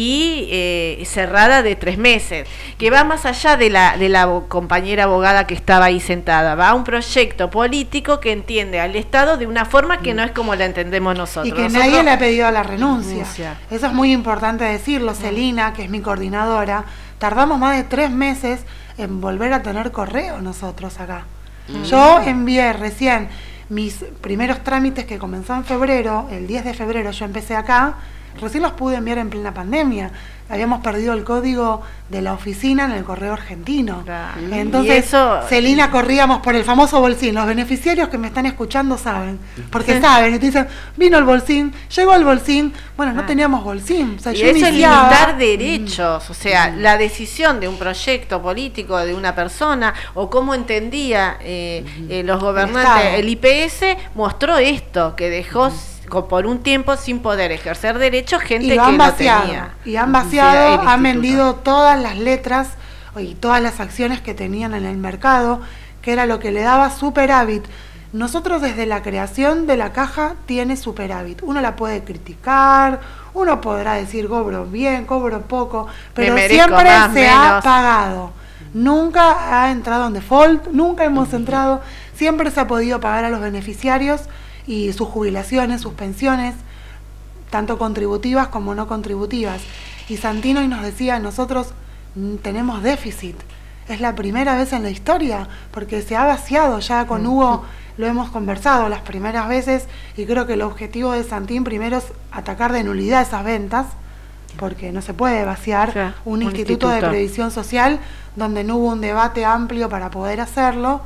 y cerrada de 3 meses, que va más allá de la compañera abogada que estaba ahí sentada, va a un proyecto político que entiende al Estado de una forma que no es como la entendemos nosotros. Y que nadie le ha pedido la renuncia. Eso es muy importante decirlo. Celina, que es mi coordinadora, tardamos más de 3 meses en volver a tener correo nosotros acá. Yo envié recién mis primeros trámites que comenzó en febrero, el 10 de febrero yo empecé acá, recién los pude enviar en plena pandemia. Habíamos perdido el código de la oficina en el correo argentino. Claro. Entonces, Celina, corríamos por el famoso bolsín. Los beneficiarios que me están escuchando saben, porque saben, y te dicen, vino el bolsín, llegó el bolsín, bueno, no teníamos bolsín. O sea, y eso es limitar derechos, o sea, la decisión de un proyecto político de una persona, o cómo entendía los gobernantes, el IPS mostró esto, que dejó por un tiempo sin poder ejercer derechos gente que no tenía. Y han vaciado, han vendido todas las letras y todas las acciones que tenían en el mercado, que era lo que le daba superávit. Nosotros desde la creación de la caja tiene superávit. Uno la puede criticar, uno podrá decir cobro bien, cobro poco, pero siempre se ha pagado. Nunca ha entrado en default, nunca hemos entrado, siempre se ha podido pagar a los beneficiarios y sus jubilaciones, sus pensiones, tanto contributivas como no contributivas. Y Santino nos decía, nosotros tenemos déficit, es la primera vez en la historia, porque se ha vaciado, ya con Hugo lo hemos conversado las primeras veces, y creo que el objetivo de Santín primero es atacar de nulidad esas ventas, porque no se puede vaciar un instituto de previsión social donde no hubo un debate amplio para poder hacerlo,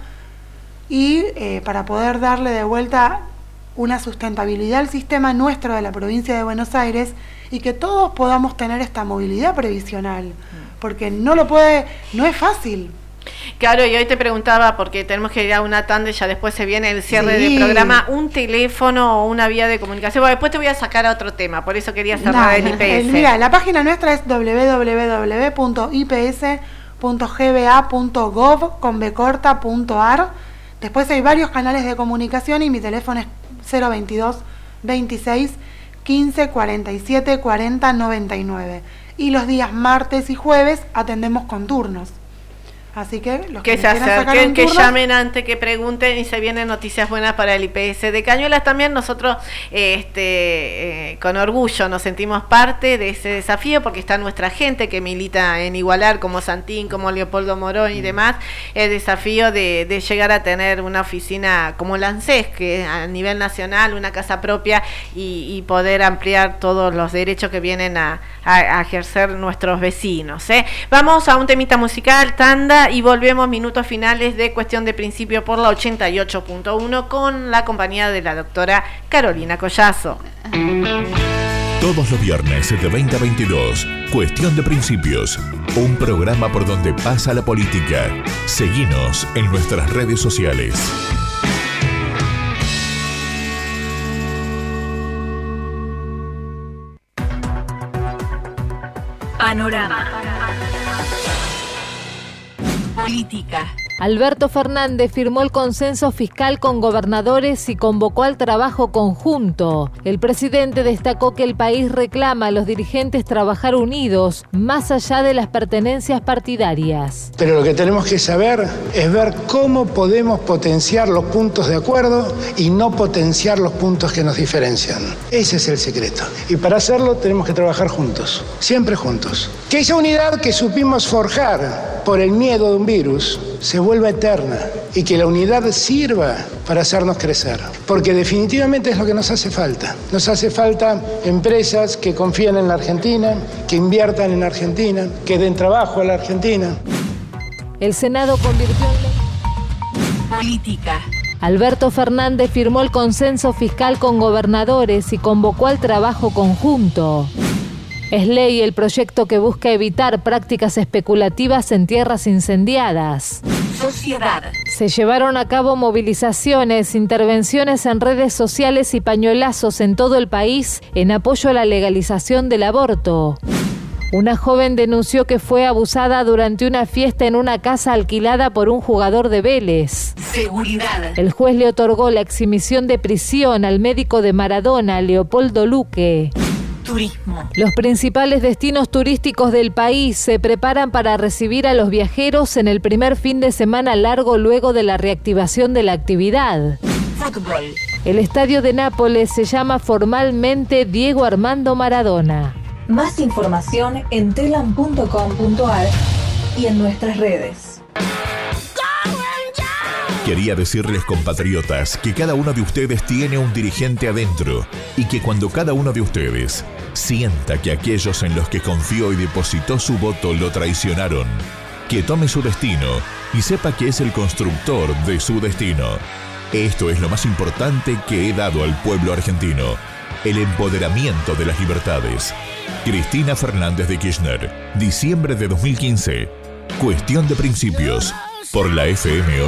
y para poder darle de vuelta una sustentabilidad al sistema nuestro de la provincia de Buenos Aires y que todos podamos tener esta movilidad previsional, porque no es fácil. Claro, y hoy te preguntaba, porque tenemos que ir a una tanda y ya después se viene el cierre del programa, un teléfono o una vía de comunicación. Bueno, después te voy a sacar a otro tema, por eso quería cerrar el IPS. Mira, la página nuestra es www.ips.gba.gov.ar. Después hay varios canales de comunicación y mi teléfono es 022 26 15 47 40 99. Y los días martes y jueves atendemos con turnos. Así que los que se acerquen, que llamen antes, que pregunten, y se vienen noticias buenas para el IPS de Cañuelas. También nosotros con orgullo nos sentimos parte de ese desafío, porque está nuestra gente que milita en Igualar, como Santín, como Leopoldo Morón y demás, el desafío de llegar a tener una oficina como la ANSES, que a nivel nacional, una casa propia, y poder ampliar todos los derechos que vienen a ejercer nuestros vecinos. Vamos a un temita musical, tanda, y volvemos minutos finales de Cuestión de Principio por la 88.1 con la compañía de la doctora Carolina Collazo. Todos los viernes de 20 a 22, Cuestión de Principios, un programa por donde pasa la política. Seguinos en nuestras redes sociales. Panorama. Política. Alberto Fernández firmó el consenso fiscal con gobernadores y convocó al trabajo conjunto. El presidente destacó que el país reclama a los dirigentes trabajar unidos, más allá de las pertenencias partidarias. Pero lo que tenemos que saber es ver cómo podemos potenciar los puntos de acuerdo y no potenciar los puntos que nos diferencian. Ese es el secreto. Y para hacerlo tenemos que trabajar juntos, siempre juntos. Que esa unidad que supimos forjar por el miedo de un virus se vuelva eterna y que la unidad sirva para hacernos crecer, porque definitivamente es lo que nos hace falta. Nos hace falta empresas que confíen en la Argentina, que inviertan en Argentina, que den trabajo a la Argentina. El Senado convirtió en ley política. Alberto Fernández firmó el consenso fiscal con gobernadores y convocó al trabajo conjunto. Es ley el proyecto que busca evitar prácticas especulativas en tierras incendiadas. Sociedad. Se llevaron a cabo movilizaciones, intervenciones en redes sociales y pañuelazos en todo el país en apoyo a la legalización del aborto. Una joven denunció que fue abusada durante una fiesta en una casa alquilada por un jugador de Vélez. Seguridad. El juez le otorgó la exhibición de prisión al médico de Maradona, Leopoldo Luque. Turismo. Los principales destinos turísticos del país se preparan para recibir a los viajeros en el primer fin de semana largo luego de la reactivación de la actividad. Fútbol. El estadio de Nápoles se llama formalmente Diego Armando Maradona. Más información en telam.com.ar y en nuestras redes. Quería decirles, compatriotas, que cada uno de ustedes tiene un dirigente adentro y que cuando cada uno de ustedes sienta que aquellos en los que confió y depositó su voto lo traicionaron, que tome su destino y sepa que es el constructor de su destino. Esto es lo más importante que he dado al pueblo argentino: el empoderamiento de las libertades. Cristina Fernández de Kirchner, diciembre de 2015. Cuestión de principios, por la FM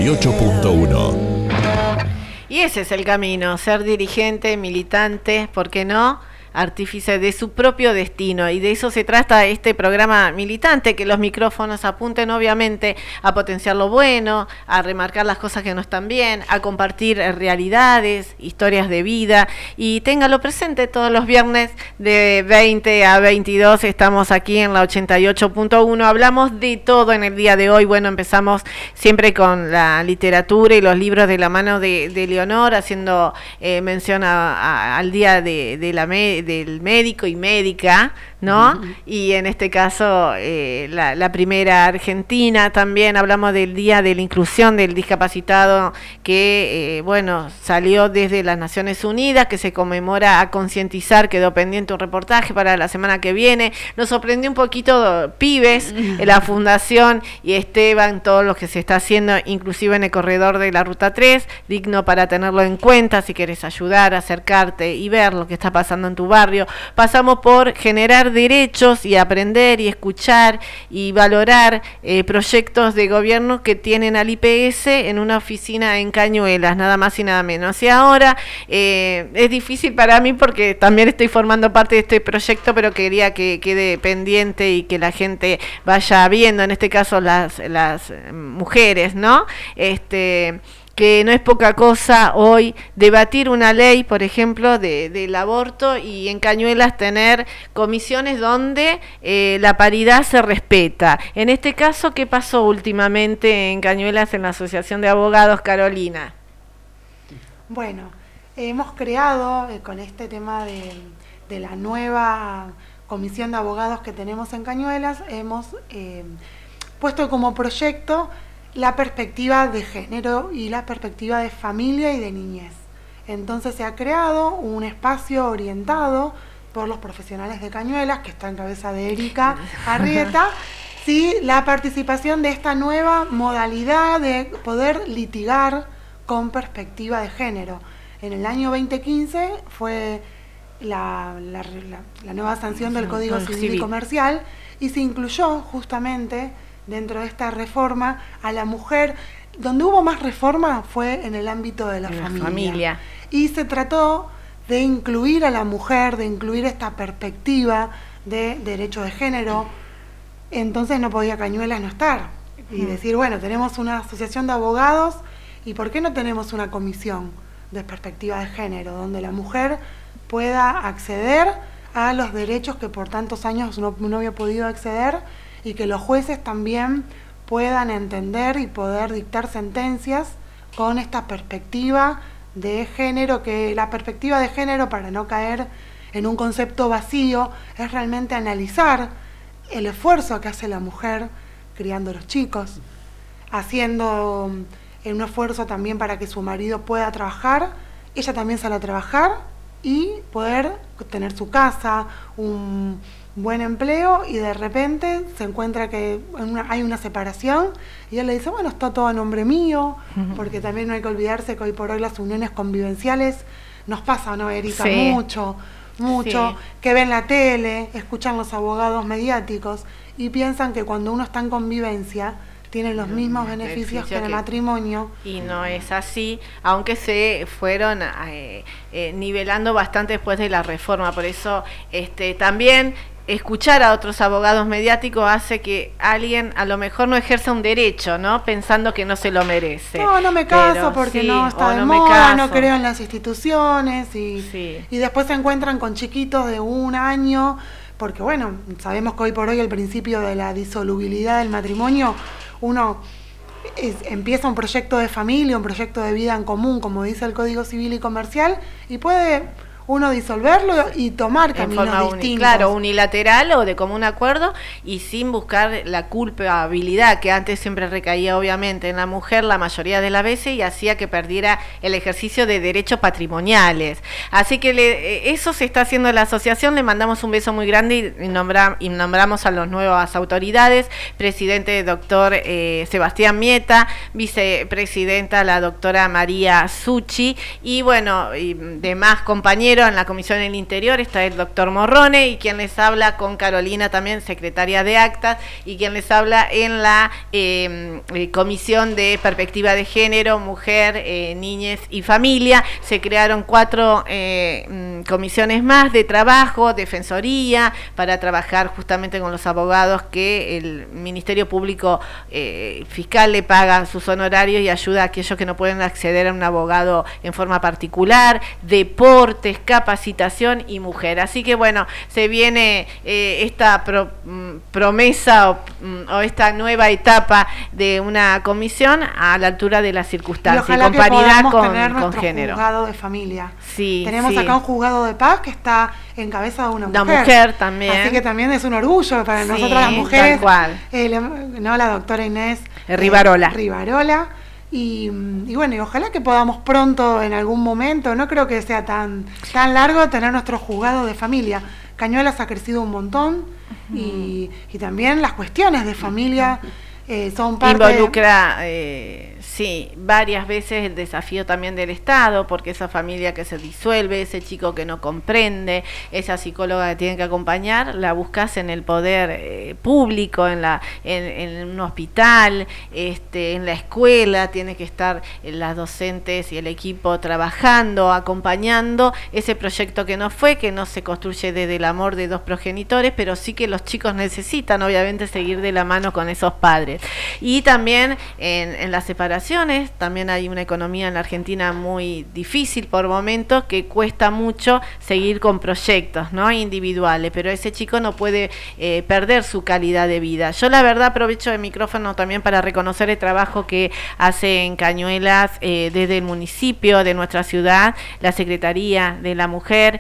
88.1. Y ese es el camino, ser dirigente, militante, ¿por qué no?, artífice de su propio destino, y de eso se trata este programa militante, que los micrófonos apunten obviamente a potenciar lo bueno, a remarcar las cosas que no están bien, a compartir realidades, historias de vida, y téngalo presente todos los viernes de 20 a 22, estamos aquí en la 88.1, hablamos de todo en el día de hoy. Bueno, empezamos siempre con la literatura y los libros de la mano de Leonor, haciendo mención al día del médico y médica, ¿no? Y en este caso la primera argentina. También hablamos del Día de la Inclusión del Discapacitado, que bueno, salió desde las Naciones Unidas, que se conmemora a concientizar. Quedó pendiente un reportaje para la semana que viene. Nos sorprendió un poquito Pibes, la Fundación y Esteban, todo lo que se está haciendo, inclusive en el corredor de la Ruta 3, digno para tenerlo en cuenta si quieres ayudar, acercarte y ver lo que está pasando en tu barrio. Pasamos por generar derechos y aprender y escuchar y valorar proyectos de gobierno que tienen al IPS en una oficina en Cañuelas, nada más y nada menos. Y ahora es difícil para mí porque también estoy formando parte de este proyecto, pero quería que quede pendiente y que la gente vaya viendo, en este caso las mujeres, ¿no? Que no es poca cosa hoy debatir una ley, por ejemplo, del aborto, y en Cañuelas tener comisiones donde la paridad se respeta. En este caso, ¿qué pasó últimamente en Cañuelas en la Asociación de Abogados, Carolina? Bueno, hemos creado con este tema de la nueva comisión de abogados que tenemos en Cañuelas, hemos puesto como proyecto la perspectiva de género y la perspectiva de familia y de niñez. Entonces se ha creado un espacio orientado por los profesionales de Cañuelas, que está en cabeza de Erika Arrieta, sí, la participación de esta nueva modalidad de poder litigar con perspectiva de género. En el año 2015 fue la nueva sanción del Código Civil y Comercial, y se incluyó justamente dentro de esta reforma a la mujer. Donde hubo más reforma fue en el ámbito de la familia. Y se trató de incluir a la mujer, de incluir esta perspectiva de derecho de género. Entonces no podía Cañuelas no estar y decir, bueno, tenemos una asociación de abogados, ¿y por qué no tenemos una comisión de perspectiva de género donde la mujer pueda acceder a los derechos que por tantos años no había podido acceder, y que los jueces también puedan entender y poder dictar sentencias con esta perspectiva de género? Que la perspectiva de género, para no caer en un concepto vacío, es realmente analizar el esfuerzo que hace la mujer criando a los chicos, haciendo un esfuerzo también para que su marido pueda trabajar, ella también sale a trabajar y poder tener su casa, un buen empleo, y de repente se encuentra que hay una separación y él le dice, bueno, está todo a nombre mío, porque también no hay que olvidarse que hoy por hoy las uniones convivenciales nos pasa, ¿no, Erika? Sí. Mucho, sí. Que ven la tele, escuchan los abogados mediáticos y piensan que cuando uno está en convivencia tienen los mismos beneficios que en el matrimonio. Y no es así, aunque se fueron nivelando bastante después de la reforma. Por eso también escuchar a otros abogados mediáticos hace que alguien a lo mejor no ejerza un derecho, ¿no? Pensando que no se lo merece. No me caso porque sí, no está de moda, no creo en las instituciones y después se encuentran con chiquitos de 1 año, porque bueno, sabemos que hoy por hoy el principio de la disolubilidad del matrimonio, uno empieza un proyecto de familia, un proyecto de vida en común, como dice el Código Civil y Comercial, y puede uno disolverlo y tomar caminos distintos. Claro, unilateral o de común acuerdo y sin buscar la culpabilidad que antes siempre recaía obviamente en la mujer la mayoría de las veces y hacía que perdiera el ejercicio de derechos patrimoniales. Así que eso se está haciendo en la asociación, le mandamos un beso muy grande y nombramos a las nuevas autoridades, presidente doctor Sebastián Mieta, vicepresidenta la doctora María Suchi y bueno, y demás compañeros. En la Comisión del Interior está el doctor Morrone y quien les habla con Carolina también, secretaria de Actas, y quien les habla en la Comisión de Perspectiva de Género, Mujer, Niñez y Familia. Se crearon 4 comisiones más de trabajo, defensoría, para trabajar justamente con los abogados que el Ministerio Público Fiscal le paga sus honorarios y ayuda a aquellos que no pueden acceder a un abogado en forma particular, deportes, capacitación y mujer. Así que bueno, se viene esta promesa o esta nueva etapa de una comisión a la altura de las circunstancias y con paridad con género. Juzgado de familia. Sí, tenemos acá un juzgado de paz que está en cabeza de una mujer. La mujer también. Así que también es un orgullo para nosotras las mujeres. Tal cual. La doctora Inés Rivarola. Y bueno, y ojalá que podamos pronto en algún momento, no creo que sea tan largo, tener nuestro juzgado de familia. Cañuelas ha crecido un montón y también las cuestiones de familia son parte... Involucra, sí, varias veces el desafío también del Estado, porque esa familia que se disuelve, ese chico que no comprende, esa psicóloga que tiene que acompañar, la buscas en el poder público, en un hospital, en la escuela, tiene que estar las docentes y el equipo trabajando, acompañando ese proyecto que no se construye desde el amor de 2 progenitores, pero sí que los chicos necesitan obviamente seguir de la mano con esos padres. Y también en las separaciones, también hay una economía en la Argentina muy difícil por momentos, que cuesta mucho seguir con proyectos, ¿no?, individuales, pero ese chico no puede perder su calidad de vida. Yo la verdad aprovecho el micrófono también para reconocer el trabajo que hace en Cañuelas desde el municipio de nuestra ciudad, la Secretaría de la Mujer,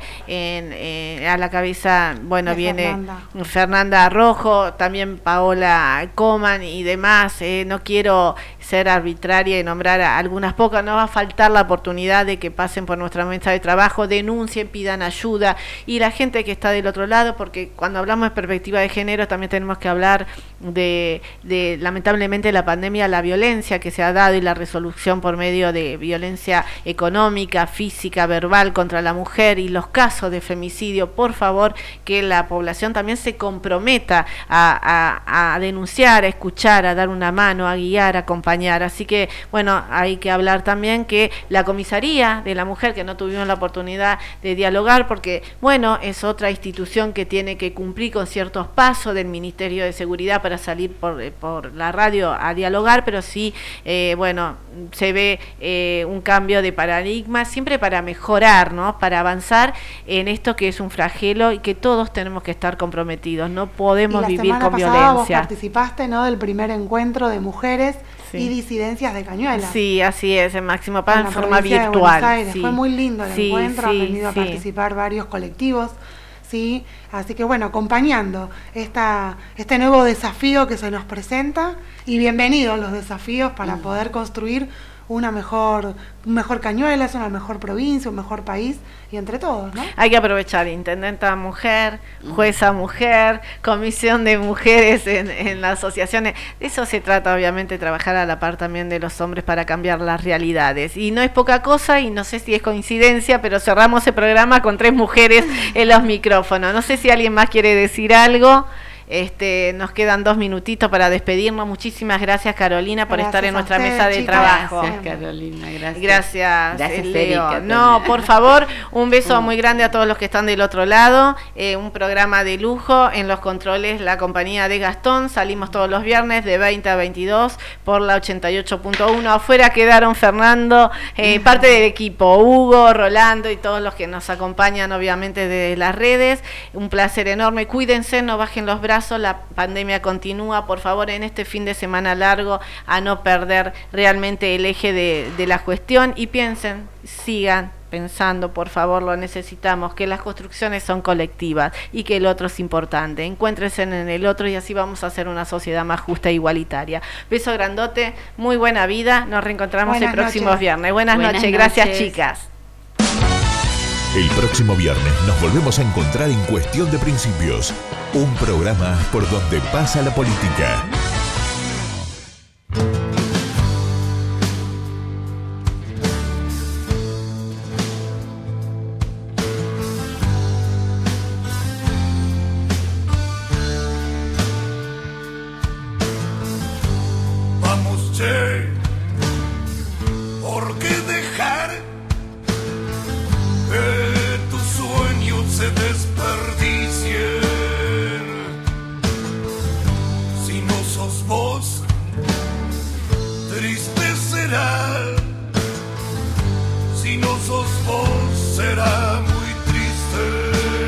a la cabeza, bueno, viene Fernanda Rojo, también Paola Coman y demás. No quiero ser arbitraria y nombrar a algunas pocas, no va a faltar la oportunidad de que pasen por nuestra mesa de trabajo, denuncien, pidan ayuda, y la gente que está del otro lado, porque cuando hablamos de perspectiva de género también tenemos que hablar de lamentablemente la pandemia, la violencia que se ha dado y la resolución por medio de violencia económica, física, verbal contra la mujer y los casos de femicidio. Por favor, que la población también se comprometa a denunciar, a escuchar, a dar una mano, a guiar, a acompañar. Así que bueno, hay que hablar también que la comisaría de la mujer, que no tuvimos la oportunidad de dialogar porque bueno, es otra institución que tiene que cumplir con ciertos pasos del Ministerio de Seguridad para salir por la radio a dialogar, pero sí, bueno, se ve un cambio de paradigma, siempre para mejorar, ¿no?, para avanzar en esto que es un flagelo y que todos tenemos que estar comprometidos, no podemos vivir con violencia. Vos participaste, ¿no?, del primer encuentro de mujeres y disidencias de Cañuelas. Sí, así es, en Máximo Paz en forma virtual. Sí. Fue muy lindo el encuentro, han venido a participar varios colectivos. Sí, así que bueno, acompañando este nuevo desafío que se nos presenta, y bienvenidos los desafíos para poder construir un mejor Cañuelas, una mejor provincia, un mejor país, y entre todos, ¿no? Hay que aprovechar intendenta mujer, jueza mujer, comisión de mujeres en las asociaciones. De eso se trata, obviamente, trabajar a la par también de los hombres para cambiar las realidades. Y no es poca cosa, y no sé si es coincidencia, pero cerramos el programa con 3 mujeres en los micrófonos. No sé si alguien más quiere decir algo. Nos quedan 2 minutitos para despedirnos. Muchísimas gracias, Carolina, por estar en nuestra mesa de trabajo. Gracias, Carolina, gracias. Gracias, Leo. Erika, no, por favor, un beso muy grande a todos los que están del otro lado. Un programa de lujo en los controles, la compañía de Gastón. Salimos todos los viernes de 20 a 22 por la 88.1. Afuera quedaron Fernando, parte del equipo, Hugo, Rolando y todos los que nos acompañan, obviamente, de las redes. Un placer enorme. Cuídense, no bajen los brazos, la pandemia continúa. Por favor, en este fin de semana largo, a no perder realmente el eje de la cuestión. Y piensen, sigan pensando, por favor, lo necesitamos, que las construcciones son colectivas y que el otro es importante. Encuéntrense en el otro y así vamos a hacer una sociedad más justa e igualitaria. Beso grandote, muy buena vida. Nos reencontramos el próximo viernes. Buenas noches. Gracias, chicas. El próximo viernes nos volvemos a encontrar en Cuestión de Principios, un programa por donde pasa la política. Vamos, che, ¿por qué dejar que tus sueños se desperdicien? Si no sos vos, triste será. Si no sos vos, será muy triste.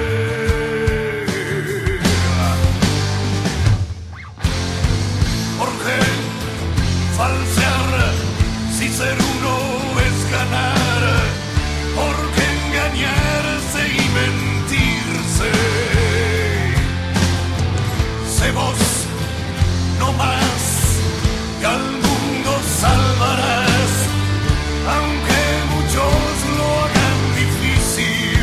¿Por qué falsear si ser uno es ganar? ¿Por qué engañarse y mentirse? Sé vos, no más, que al mundo salvarás, aunque muchos lo hagan difícil.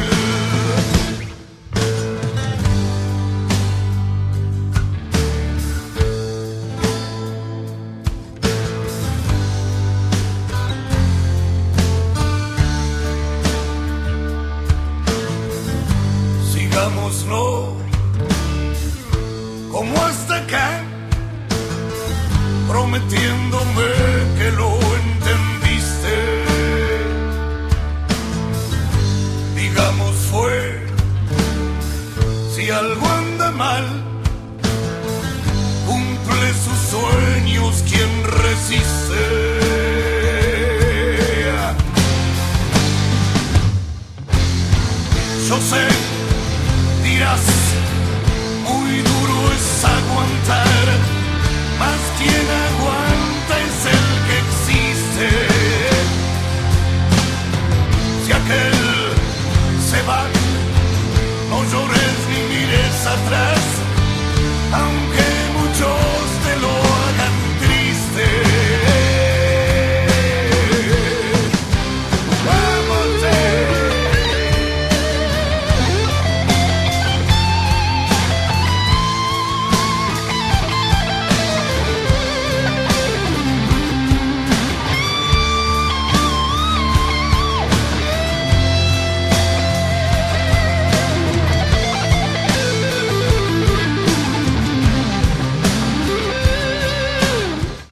Sigámoslo como hasta acá, prometiéndome que lo entendiste. Digamos fue, si algo anda mal, cumple sus sueños quien resiste. Yo sé